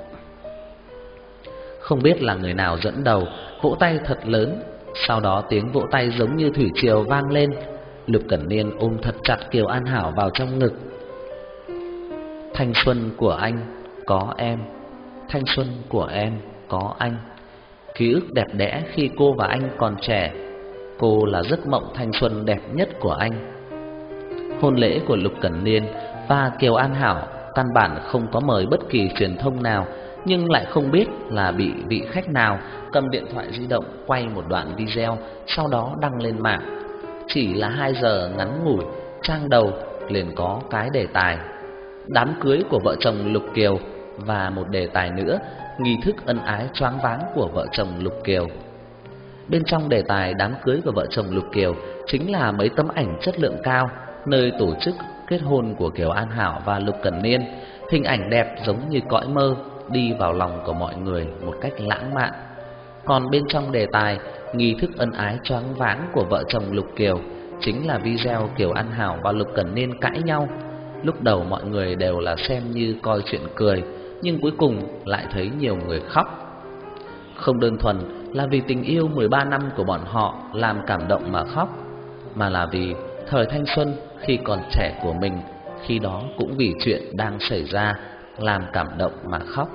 Không biết là người nào dẫn đầu vỗ tay thật lớn, sau đó tiếng vỗ tay giống như thủy triều vang lên. Lục Cẩn Niên ôm thật chặt Kiều An Hảo vào trong ngực. Thanh xuân của anh có em, thanh xuân của em có anh. Ký ức đẹp đẽ khi cô và anh còn trẻ. Cô là giấc mộng thanh xuân đẹp nhất của anh. Hôn lễ của Lục Cẩn Niên và Kiều An Hảo căn bản không có mời bất kỳ truyền thông nào, nhưng lại không biết là bị vị khách nào cầm điện thoại di động quay một đoạn video, sau đó đăng lên mạng. Chỉ là 2 giờ ngắn ngủi, trang đầu liền có cái đề tài đám cưới của vợ chồng Lục Kiều, và một đề tài nữa, nghi thức ân ái choáng váng của vợ chồng Lục Kiều. Bên trong đề tài đám cưới của vợ chồng Lục Kiều chính là mấy tấm ảnh chất lượng cao nơi tổ chức kết hôn của Kiều An Hảo và Lục Cẩn Niên. Hình ảnh đẹp giống như cõi mơ, đi vào lòng của mọi người một cách lãng mạn. Còn bên trong đề tài nghi thức ân ái choáng váng của vợ chồng Lục Kiều chính là video Kiều An Hảo và Lục Cẩn Niên cãi nhau. Lúc đầu mọi người đều là xem như coi chuyện cười, nhưng cuối cùng lại thấy nhiều người khóc. Không đơn thuần là vì tình yêu 13 năm của bọn họ làm cảm động mà khóc, mà là vì thời thanh xuân khi còn trẻ của mình, khi đó cũng vì chuyện đang xảy ra làm cảm động mà khóc.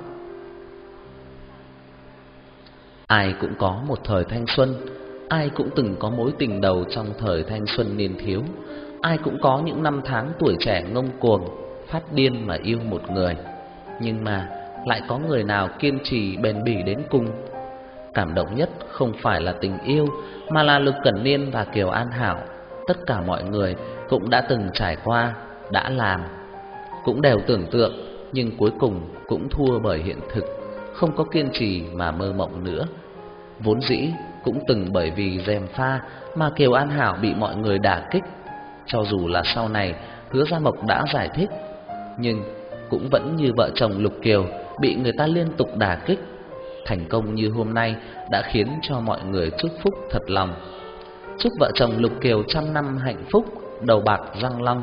Ai cũng có một thời thanh xuân, ai cũng từng có mối tình đầu trong thời thanh xuân niên thiếu, ai cũng có những năm tháng tuổi trẻ ngông cuồng, phát điên mà yêu một người. Nhưng mà lại có người nào kiên trì bền bỉ đến cùng. Cảm động nhất không phải là tình yêu, mà là Lục Cẩn Niên và Kiều An Hảo. Tất cả mọi người cũng đã từng trải qua, đã làm, cũng đều tưởng tượng, nhưng cuối cùng cũng thua bởi hiện thực, không có kiên trì mà mơ mộng nữa. Vốn dĩ cũng từng bởi vì gièm pha mà Kiều An Hảo bị mọi người đả kích. Cho dù là sau này Hứa Gia Mộc đã giải thích, nhưng cũng vẫn như vợ chồng Lục Kiều bị người ta liên tục đả kích. Thành công như hôm nay đã khiến cho mọi người chúc phúc thật lòng. Chúc vợ chồng Lục Kiều trăm năm hạnh phúc, đầu bạc răng long.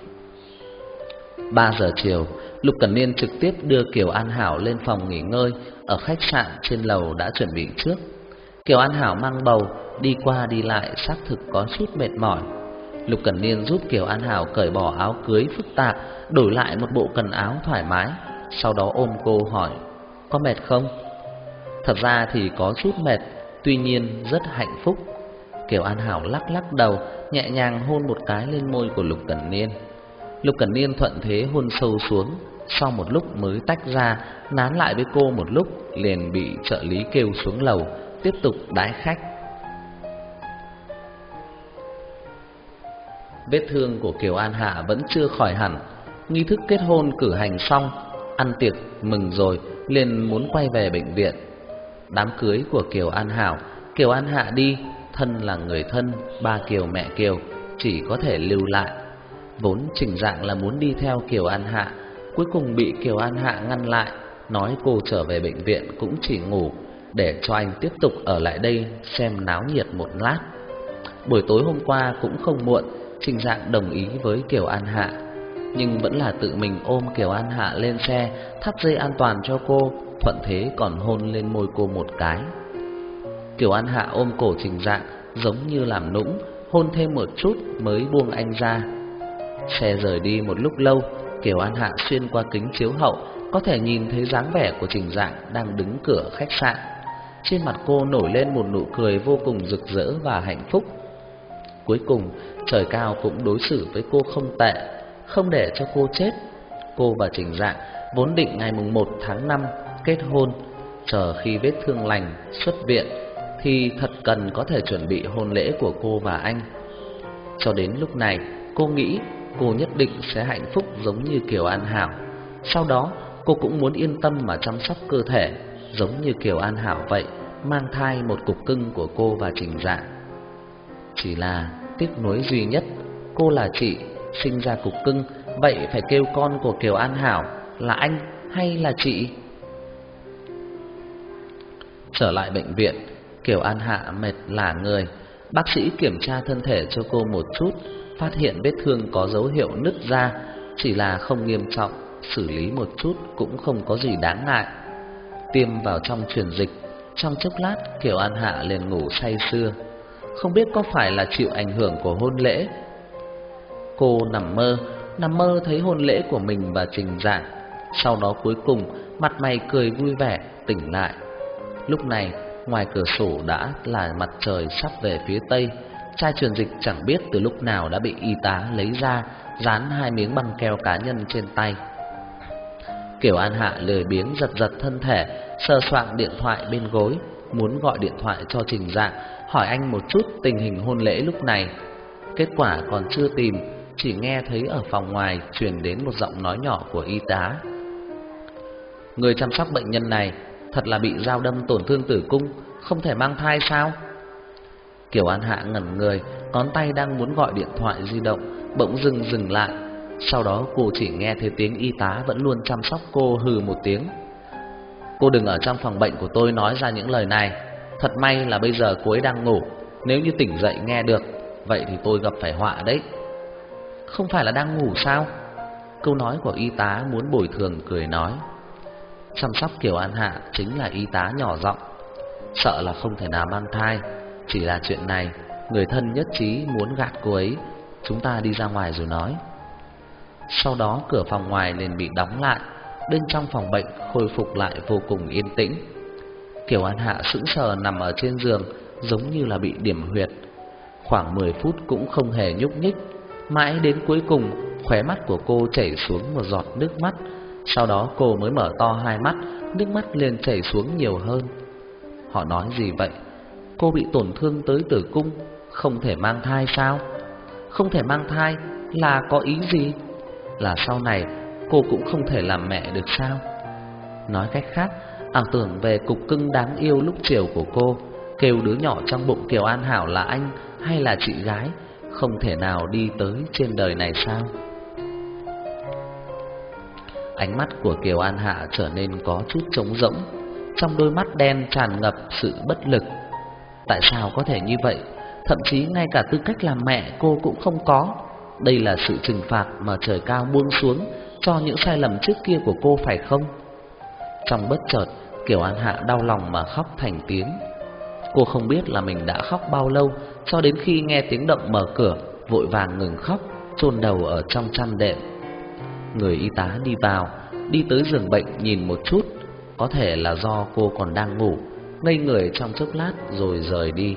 3 giờ chiều, Lục Cẩn Niên trực tiếp đưa Kiều An Hảo lên phòng nghỉ ngơi ở khách sạn trên lầu đã chuẩn bị trước. Kiều An Hảo mang bầu, đi qua đi lại xác thực có chút mệt mỏi. Lục Cẩn Niên giúp Kiều An Hảo cởi bỏ áo cưới phức tạp, đổi lại một bộ quần áo thoải mái, sau đó ôm cô hỏi: "Có mệt không?" Thật ra thì có chút mệt, tuy nhiên rất hạnh phúc. Kiều An Hảo lắc lắc đầu, nhẹ nhàng hôn một cái lên môi của Lục Cẩn Niên. Lục Cẩn Niên thuận thế hôn sâu xuống, sau một lúc mới tách ra, nán lại với cô một lúc, liền bị trợ lý kêu xuống lầu tiếp tục đái khách. Vết thương của Kiều An Hạ vẫn chưa khỏi hẳn. Nghi thức kết hôn cử hành xong, ăn tiệc mừng rồi, liền muốn quay về bệnh viện. Đám cưới của Kiều An Hảo, Kiều An Hạ đi, thân là người thân, ba Kiều mẹ Kiều chỉ có thể lưu lại. Vốn Trình Dạng là muốn đi theo Kiều An Hạ, cuối cùng bị Kiều An Hạ ngăn lại, nói cô trở về bệnh viện cũng chỉ ngủ, để cho anh tiếp tục ở lại đây xem náo nhiệt một lát. Buổi tối hôm qua cũng không muộn, Trình Dạng đồng ý với Kiều An Hạ, nhưng vẫn là tự mình ôm Kiều An Hạ lên xe, thắt dây an toàn cho cô, thuận thế còn hôn lên môi cô một cái. Kiều An Hạ ôm cổ Trình Dạng giống như làm nũng, hôn thêm một chút mới buông anh ra. Xe rời đi một lúc lâu, Kiều An Hạ xuyên qua kính chiếu hậu có thể nhìn thấy dáng vẻ của Trình Dạng đang đứng cửa khách sạn. Trên mặt cô nổi lên một nụ cười vô cùng rực rỡ và hạnh phúc. Cuối cùng trời cao cũng đối xử với cô không tệ, không để cho cô chết. Cô và Trình Dạng vốn định ngày mùng 1 tháng 5 kết hôn, chờ khi vết thương lành xuất viện thì thật cần có thể chuẩn bị hôn lễ của cô và anh. Cho đến lúc này, cô nghĩ cô nhất định sẽ hạnh phúc giống như Kiều An Hảo. Sau đó cô cũng muốn yên tâm mà chăm sóc cơ thể, giống như Kiều An Hảo vậy, mang thai một cục cưng của cô và Trình Dạng. Chỉ là tiếc nuối duy nhất, cô là chị, sinh ra cục cưng, vậy phải kêu con của Kiều An Hảo là anh hay là chị? Trở lại bệnh viện, Kiều An Hạ mệt lả người. Bác sĩ kiểm tra thân thể cho cô một chút, phát hiện vết thương có dấu hiệu nứt ra, chỉ là không nghiêm trọng, xử lý một chút cũng không có gì đáng ngại. Tiêm vào trong truyền dịch, trong chốc lát Kiều An Hạ liền ngủ say sưa. Không biết có phải là chịu ảnh hưởng của hôn lễ, cô nằm mơ thấy hôn lễ của mình và Trình Dạng. Sau đó cuối cùng mặt mày cười vui vẻ tỉnh lại. Lúc này ngoài cửa sổ đã là mặt trời sắp về phía tây. Chai truyền dịch chẳng biết từ lúc nào đã bị y tá lấy ra, dán 2 miếng băng keo cá nhân trên tay. Kiều An Hạ lười biếng giật giật thân thể, sờ soạng điện thoại bên gối, muốn gọi điện thoại cho Trình Dạng hỏi anh một chút tình hình hôn lễ lúc này. Kết quả còn chưa tìm, chỉ nghe thấy ở phòng ngoài truyền đến một giọng nói nhỏ của y tá: "Người chăm sóc bệnh nhân này thật là bị dao đâm tổn thương tử cung, không thể mang thai sao?" Kiều An Hạ ngẩn người, ngón tay đang muốn gọi điện thoại di động bỗng dưng dừng lại. Sau đó cô chỉ nghe thấy tiếng y tá vẫn luôn chăm sóc cô hừ một tiếng: "Cô đừng ở trong phòng bệnh của tôi nói ra những lời này. Thật may là bây giờ cô ấy đang ngủ, nếu như tỉnh dậy nghe được, vậy thì tôi gặp phải họa đấy." "Không phải là đang ngủ sao?" Câu nói của y tá muốn bồi thường cười nói. Chăm sóc Kiều An Hạ chính là y tá nhỏ giọng: "Sợ là không thể nào mang thai, chỉ là chuyện này người thân nhất trí muốn gạt cô ấy, chúng ta đi ra ngoài rồi nói. Sau đó cửa phòng ngoài liền bị đóng lại, bên trong phòng bệnh khôi phục lại vô cùng yên tĩnh. Kiều An Hạ sững sờ nằm ở trên giường, giống như là bị điểm huyệt. Khoảng 10 phút cũng không hề nhúc nhích. Mãi đến cuối cùng, khóe mắt của cô chảy xuống một giọt nước mắt. Sau đó cô mới mở to hai mắt, nước mắt liền chảy xuống nhiều hơn. Họ nói gì vậy? Cô bị tổn thương tới tử cung, không thể mang thai sao? Không thể mang thai là có ý gì? Là sau này cô cũng không thể làm mẹ được sao? Nói cách khác, ảo tưởng về cục cưng đáng yêu lúc chiều của cô, kêu đứa nhỏ trong bụng Kiều An Hảo là anh hay là chị gái, không thể nào đi tới trên đời này sao? Ánh mắt của Kiều An Hạ trở nên có chút trống rỗng, trong đôi mắt đen tràn ngập sự bất lực. Tại sao có thể như vậy? Thậm chí ngay cả tư cách làm mẹ cô cũng không có. Đây là sự trừng phạt mà trời cao buông xuống cho những sai lầm trước kia của cô phải không? Trong bất chợt, Kiều An Hạ đau lòng mà khóc thành tiếng. Cô không biết là mình đã khóc bao lâu, cho đến khi nghe tiếng động mở cửa, vội vàng ngừng khóc, chôn đầu ở trong chăn đệm. Người y tá đi vào, đi tới giường bệnh nhìn một chút, có thể là do cô còn đang ngủ, ngây người trong chốc lát rồi rời đi.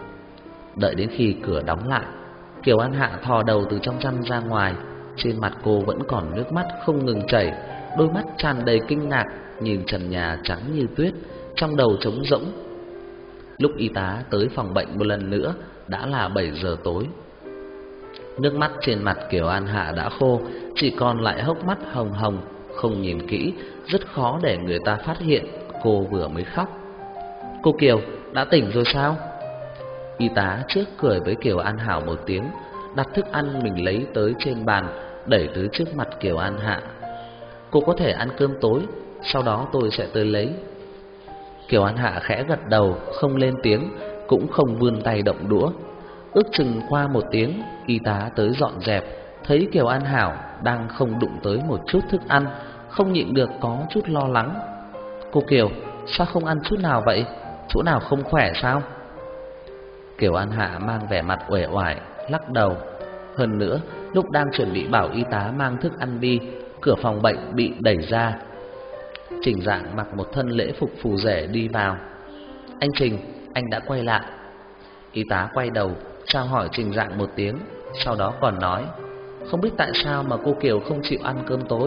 Đợi đến khi cửa đóng lại, Kiều An Hạ thò đầu từ trong chăn ra ngoài, trên mặt cô vẫn còn nước mắt không ngừng chảy, đôi mắt tràn đầy kinh ngạc nhìn trần nhà trắng như tuyết, trong đầu trống rỗng. Lúc y tá tới phòng bệnh một lần nữa đã là 7 giờ tối. Nước mắt trên mặt Kiều An Hạ đã khô, chỉ còn lại hốc mắt hồng hồng, không nhìn kỹ rất khó để người ta phát hiện cô vừa mới khóc. Cô Kiều, đã tỉnh rồi sao? Y tá trước cười với Kiều An Hảo một tiếng, đặt thức ăn mình lấy tới trên bàn, đẩy tới trước mặt Kiều An Hạ. Cô có thể ăn cơm tối, sau đó tôi sẽ tới lấy. Kiều An Hạ khẽ gật đầu, không lên tiếng, cũng không vươn tay động đũa. Ước chừng qua một tiếng, y tá tới dọn dẹp, thấy Kiều An Hảo đang không đụng tới một chút thức ăn, không nhịn được có chút lo lắng. Cô Kiều, sao không ăn chút nào vậy? Chỗ nào không khỏe sao? Kiều An Hạ mang vẻ mặt uể oải, lắc đầu. Hơn nữa, lúc đang chuẩn bị bảo y tá mang thức ăn đi, cửa phòng bệnh bị đẩy ra. Trình Dạng mặc một thân lễ phục phù rể đi vào. Anh Trình, anh đã quay lại. Y tá quay đầu, chào hỏi Trình Dạng một tiếng, sau đó còn nói, không biết tại sao mà cô Kiều không chịu ăn cơm tối.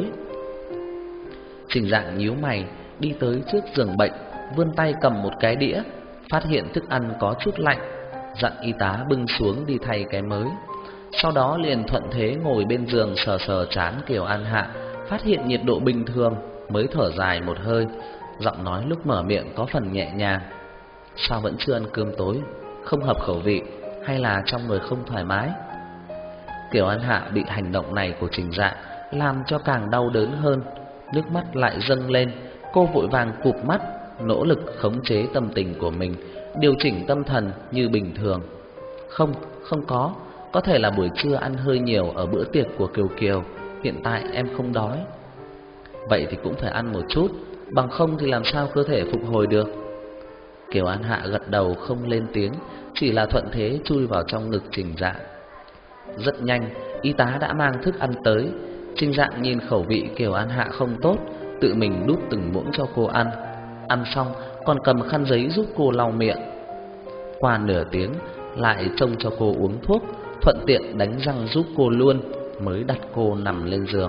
Trình Dạng nhíu mày, đi tới trước giường bệnh, vươn tay cầm một cái đĩa, phát hiện thức ăn có chút lạnh, dặn y tá bưng xuống đi thay cái mới. Sau đó liền thuận thế ngồi bên giường sờ sờ trán Kiều An Hạ, phát hiện nhiệt độ bình thường, mới thở dài một hơi, giọng nói lúc mở miệng có phần nhẹ nhàng. Sao vẫn chưa ăn cơm tối? Không hợp khẩu vị hay là trong người không thoải mái? Kiều An Hạ bị hành động này của Trình Dạng làm cho càng đau đớn hơn, nước mắt lại dâng lên. Cô vội vàng cụp mắt, nỗ lực khống chế tâm tình của mình, điều chỉnh tâm thần như bình thường. Không có thể là buổi trưa ăn hơi nhiều ở bữa tiệc của Kiều Kiều, hiện tại em không đói. Vậy thì cũng phải ăn một chút, bằng không thì làm sao cơ thể phục hồi được. Kiều An Hạ gật đầu không lên tiếng, chỉ là thuận thế chui vào trong ngực Trình Dạng. Rất nhanh, y tá đã mang thức ăn tới. Trình Dạng nhìn khẩu vị Kiều An Hạ không tốt, tự mình đút từng muỗng cho cô ăn. Ăn xong còn cầm khăn giấy giúp cô lau miệng. Qua nửa tiếng lại trông cho cô uống thuốc, thuận tiện đánh răng giúp cô luôn, mới đặt cô nằm lên giường.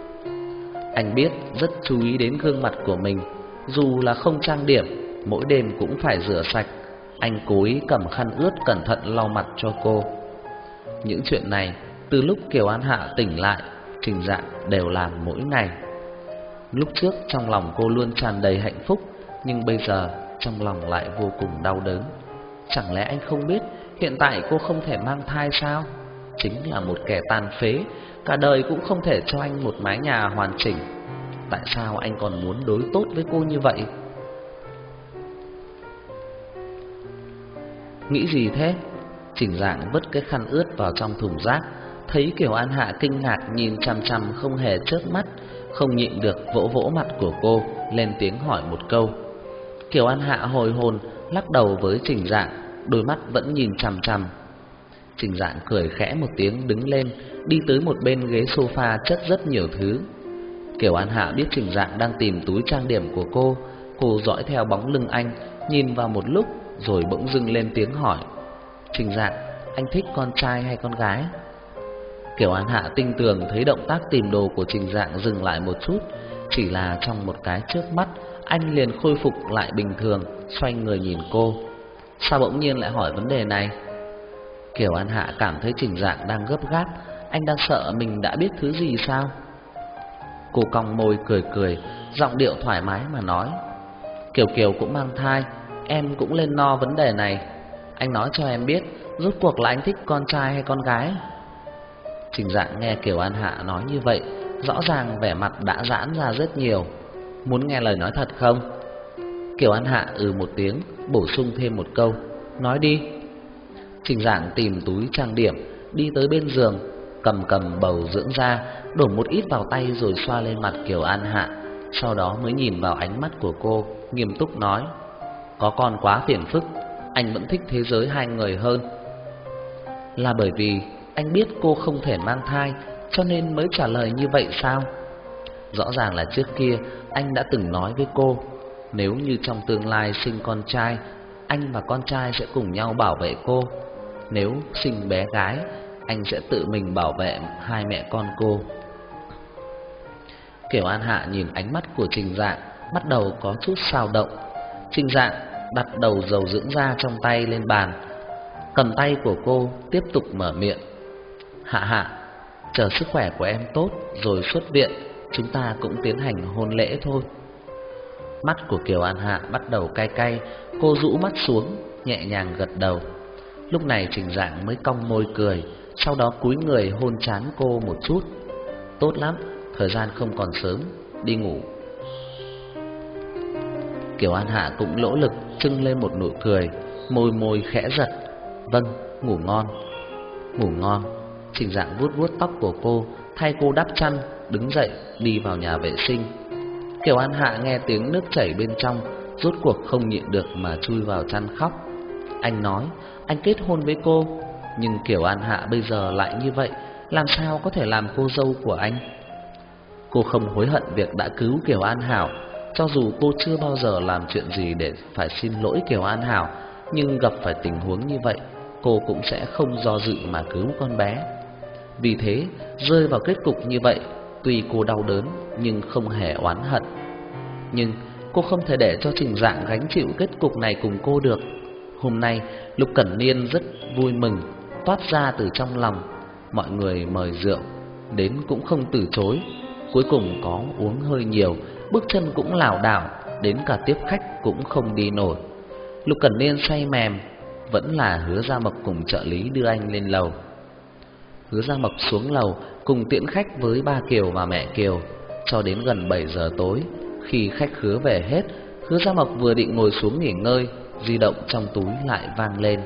Anh biết rất chú ý đến gương mặt của mình, dù là không trang điểm, mỗi đêm cũng phải rửa sạch. Anh cố ý cầm khăn ướt cẩn thận lau mặt cho cô. Những chuyện này từ lúc Kiều An Hạ tỉnh lại, Trình Dạng đều làm mỗi ngày. Lúc trước trong lòng cô luôn tràn đầy hạnh phúc, nhưng bây giờ trong lòng lại vô cùng đau đớn. Chẳng lẽ anh không biết hiện tại cô không thể mang thai sao? Chính là một kẻ tàn phế, cả đời cũng không thể cho anh một mái nhà hoàn chỉnh. Tại sao anh còn muốn đối tốt với cô như vậy? Nghĩ gì thế? Trình Dạng vứt cái khăn ướt vào trong thùng rác, thấy Kiều An Hạ kinh ngạc nhìn chằm chằm không hề chớp mắt, không nhịn được vỗ vỗ mặt của cô, lên tiếng hỏi một câu. Kiều An Hạ hồi hồn lắc đầu với Trình Dạng, đôi mắt vẫn nhìn chằm chằm. Trình Dạng cười khẽ một tiếng đứng lên, đi tới một bên ghế sofa chất rất nhiều thứ. Kiều An Hạ biết Trình Dạng đang tìm túi trang điểm của cô dõi theo bóng lưng anh, nhìn vào một lúc rồi bỗng dưng lên tiếng hỏi: Trình Dạng, anh thích con trai hay con gái? Kiều An Hạ tinh tường thấy động tác tìm đồ của Trình Dạng dừng lại một chút, chỉ là trong một cái chớp mắt, anh liền khôi phục lại bình thường, xoay người nhìn cô. Sao bỗng nhiên lại hỏi vấn đề này? Kiều An Hạ cảm thấy Trình Dạng đang gấp gáp, anh đang sợ mình đã biết thứ gì sao? Cô cong môi cười, giọng điệu thoải mái mà nói: Kiều Kiều cũng mang thai, em cũng lên no vấn đề này. Anh nói cho em biết, rốt cuộc là anh thích con trai hay con gái? Trình Dạng nghe Kiều An Hạ nói như vậy, rõ ràng vẻ mặt đã giãn ra rất nhiều. Muốn nghe lời nói thật không? Kiều An Hạ một tiếng, bổ sung thêm một câu: Nói đi. Trình Dạng tìm túi trang điểm, đi tới bên giường, cầm bầu dưỡng da, đổ một ít vào tay rồi xoa lên mặt Kiều An Hạ. Sau đó mới nhìn vào ánh mắt của cô, nghiêm túc nói: Có con quá phiền phức, anh vẫn thích thế giới hai người hơn. Là bởi vì anh biết cô không thể mang thai, cho nên mới trả lời như vậy sao? Rõ ràng là trước kia anh đã từng nói với cô, nếu như trong tương lai sinh con trai, anh và con trai sẽ cùng nhau bảo vệ cô. Nếu sinh bé gái, anh sẽ tự mình bảo vệ hai mẹ con cô. Kiều An Hạ nhìn ánh mắt của Trình Dạng, bắt đầu có chút xao động. Trình Dạng đặt đầu dầu dưỡng da trong tay lên bàn, cầm tay của cô tiếp tục mở miệng: Hạ, chờ sức khỏe của em tốt rồi xuất viện, chúng ta cũng tiến hành hôn lễ thôi. Mắt của Kiều An Hạ bắt đầu cay, cô rũ mắt xuống, nhẹ nhàng gật đầu. Lúc này Trình Dạng mới cong môi cười, sau đó cúi người hôn trán cô một chút. Tốt lắm, thời gian không còn sớm, đi ngủ. Kiều An Hạ cũng nỗ lực trưng lên một nụ cười, môi khẽ giật. Vâng, ngủ ngon. Ngủ ngon. Trình Dạng vuốt tóc của cô, thay cô đắp chăn, đứng dậy đi vào nhà vệ sinh. Kiều An Hạ nghe tiếng nước chảy bên trong, rốt cuộc không nhịn được mà chui vào chăn khóc. Anh nói anh kết hôn với cô, nhưng Kiều An Hạ bây giờ lại như vậy, làm sao có thể làm cô dâu của anh? Cô không hối hận việc đã cứu Kiều An Hảo, cho dù cô chưa bao giờ làm chuyện gì để phải xin lỗi Kiều An Hảo, nhưng gặp phải tình huống như vậy, cô cũng sẽ không do dự mà cứu con bé. Vì thế, rơi vào kết cục như vậy, tuy cô đau đớn nhưng không hề oán hận. Nhưng cô không thể để cho Trình Dạng gánh chịu kết cục này cùng cô được. Hôm nay, Lục Cẩn Niên rất vui mừng, toát ra từ trong lòng. Mọi người mời rượu, đến cũng không từ chối. Cuối cùng có uống hơi nhiều, bước chân cũng lảo đảo, đến cả tiếp khách cũng không đi nổi. Lục Cẩn Niên say mềm, vẫn là Hứa Gia Mộc cùng trợ lý đưa anh lên lầu. Hứa Gia Mộc xuống lầu cùng tiễn khách với ba Kiều và mẹ Kiều, cho đến gần 7 giờ tối. Khi khách khứa về hết, Hứa Gia Mộc vừa định ngồi xuống nghỉ ngơi, di động trong túi lại vang lên.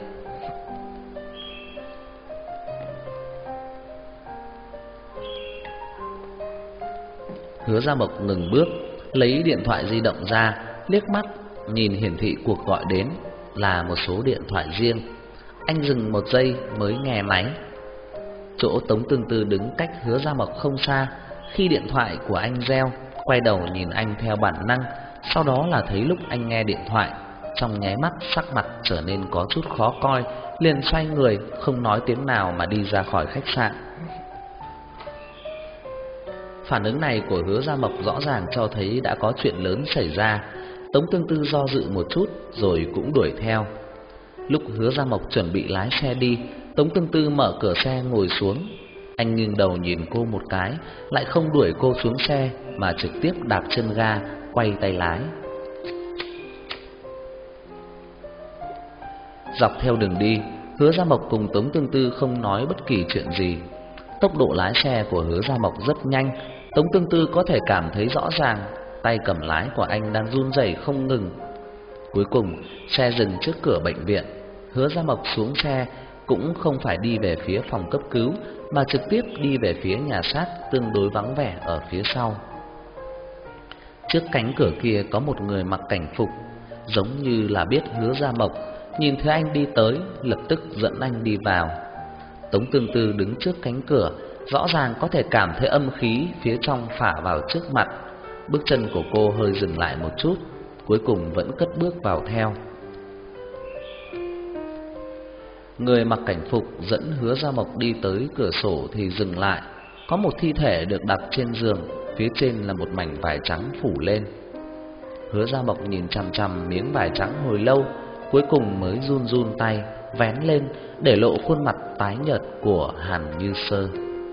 Hứa Gia Mộc ngừng bước, lấy điện thoại di động ra, liếc mắt nhìn hiển thị cuộc gọi đến là một số điện thoại riêng. Anh dừng một giây mới nghe máy. Chỗ Tống Tương Tư đứng cách Hứa Gia Mộc không xa. Khi điện thoại của anh reo, quay đầu nhìn anh theo bản năng. Sau đó là thấy lúc anh nghe điện thoại, trong nháy mắt sắc mặt trở nên có chút khó coi, liền xoay người không nói tiếng nào mà đi ra khỏi khách sạn. Phản ứng này của Hứa Gia Mộc rõ ràng cho thấy đã có chuyện lớn xảy ra. Tống Tương Tư do dự một chút rồi cũng đuổi theo. Lúc Hứa Gia Mộc chuẩn bị lái xe đi, Tống Tương Tư mở cửa xe ngồi xuống. Anh nghiêng đầu nhìn cô một cái, lại không đuổi cô xuống xe mà trực tiếp đạp chân ga, quay tay lái. Dọc theo đường đi, Hứa Gia Mộc cùng Tống Tương Tư không nói bất kỳ chuyện gì. Tốc độ lái xe của Hứa Gia Mộc rất nhanh, Tống Tương Tư có thể cảm thấy rõ ràng tay cầm lái của anh đang run rẩy không ngừng. Cuối cùng, xe dừng trước cửa bệnh viện. Hứa Gia Mộc xuống xe, cũng không phải đi về phía phòng cấp cứu, mà trực tiếp đi về phía nhà xác tương đối vắng vẻ ở phía sau. Trước cánh cửa kia có một người mặc cảnh phục, giống như là biết Hứa Gia Mộc, nhìn thấy anh đi tới, lập tức dẫn anh đi vào. Tống Tương Tư đứng trước cánh cửa, rõ ràng có thể cảm thấy âm khí phía trong phả vào trước mặt. Bước chân của cô hơi dừng lại một chút, cuối cùng vẫn cất bước vào theo. Người mặc cảnh phục dẫn Hứa Gia Mộc đi tới cửa sổ thì dừng lại. Có một thi thể được đặt trên giường, phía trên là một mảnh vải trắng phủ lên. Hứa Gia Mộc nhìn chằm chằm miếng vải trắng hồi lâu, cuối cùng mới run run tay vén lên để lộ khuôn mặt tái nhợt của Hàn Như Sơ.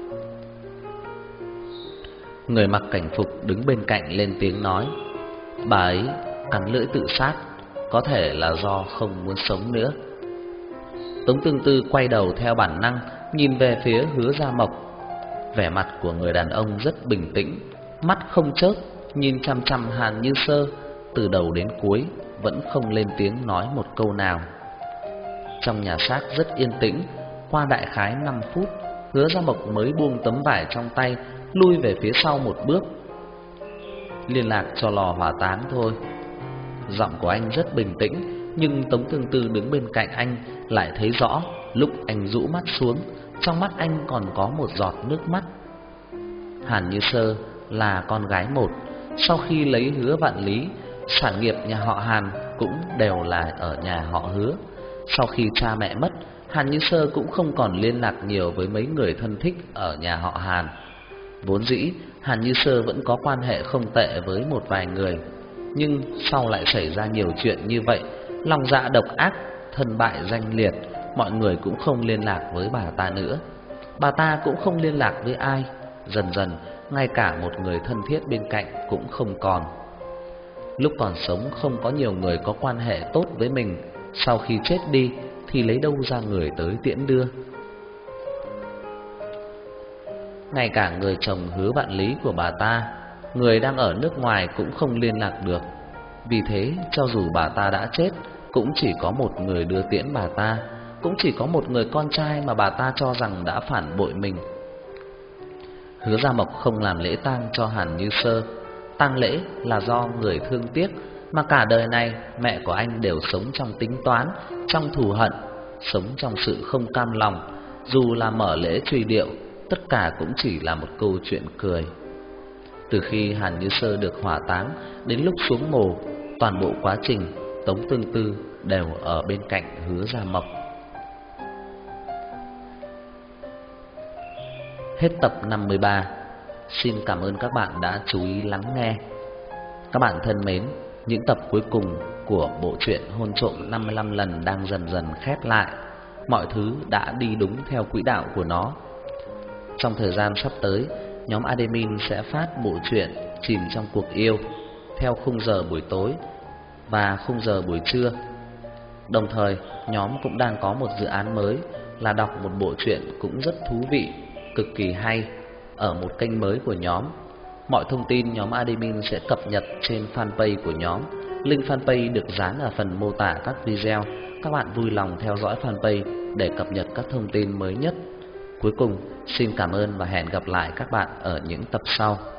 Người mặc cảnh phục đứng bên cạnh lên tiếng nói: "Bà ấy cắn lưỡi tự sát, có thể là do không muốn sống nữa." Tống Tương Tư quay đầu theo bản năng nhìn về phía Hứa Gia Mộc. Vẻ mặt của người đàn ông rất bình tĩnh, mắt không chớp nhìn chằm chằm Hàn Như Sơ, từ đầu đến cuối vẫn không lên tiếng nói một câu nào. Trong nhà xác rất yên tĩnh. Qua đại khái 5 phút, Hứa Gia Mộc mới buông tấm vải trong tay, lui về phía sau một bước. "Liên lạc cho lò hỏa táng thôi." Giọng của anh rất bình tĩnh, nhưng Tống Tương Tư đứng bên cạnh anh lại thấy rõ, lúc anh rũ mắt xuống, trong mắt anh còn có một giọt nước mắt. Hàn Như Sơ là con gái một, sau khi lấy Hứa Vạn Lý, sản nghiệp nhà họ Hàn cũng đều là ở nhà họ Hứa. Sau khi cha mẹ mất, Hàn Như Sơ cũng không còn liên lạc nhiều với mấy người thân thích ở nhà họ Hàn. Vốn dĩ Hàn Như Sơ vẫn có quan hệ không tệ với một vài người, nhưng sau lại xảy ra nhiều chuyện như vậy, lòng dạ độc ác, thân bại danh liệt, mọi người cũng không liên lạc với bà ta nữa. Bà ta cũng không liên lạc với ai, dần dần ngay cả một người thân thiết bên cạnh cũng không còn. Lúc còn sống không có nhiều người có quan hệ tốt với mình, sau khi chết đi thì lấy đâu ra người tới tiễn đưa. Ngay cả người chồng Hứa Vạn Lý của bà ta, người đang ở nước ngoài cũng không liên lạc được. Vì thế cho dù bà ta đã chết, cũng chỉ có một người đưa tiễn bà ta, cũng chỉ có một người con trai mà bà ta cho rằng đã phản bội mình. Hứa Gia Mộc không làm lễ tang cho Hàn Như Sơ. Tang lễ là do người thương tiếc, mà cả đời này mẹ của anh đều sống trong tính toán, trong thù hận, sống trong sự không cam lòng. Dù là mở lễ truy điệu, tất cả cũng chỉ là một câu chuyện cười. Từ khi Hàn Như Sơ được hỏa táng đến lúc xuống mồ, toàn bộ quá trình Tống Tương Tư đều ở bên cạnh Hứa Gia Mộc. Hết tập 53. Xin cảm ơn các bạn đã chú ý lắng nghe. Các bạn thân mến, những tập cuối cùng của bộ truyện Hôn Trộm 55 lần đang dần dần khép lại. Mọi thứ đã đi đúng theo quỹ đạo của nó. Trong thời gian sắp tới, nhóm admin sẽ phát bộ truyện Chìm trong cuộc yêu theo khung giờ buổi tối và khung giờ buổi trưa. Đồng thời, nhóm cũng đang có một dự án mới là đọc một bộ truyện cũng rất thú vị, cực kỳ hay ở một kênh mới của nhóm. Mọi thông tin nhóm admin sẽ cập nhật trên fanpage của nhóm. Link fanpage được dán ở phần mô tả các video. Các bạn vui lòng theo dõi fanpage để cập nhật các thông tin mới nhất. Cuối cùng, xin cảm ơn và hẹn gặp lại các bạn ở những tập sau.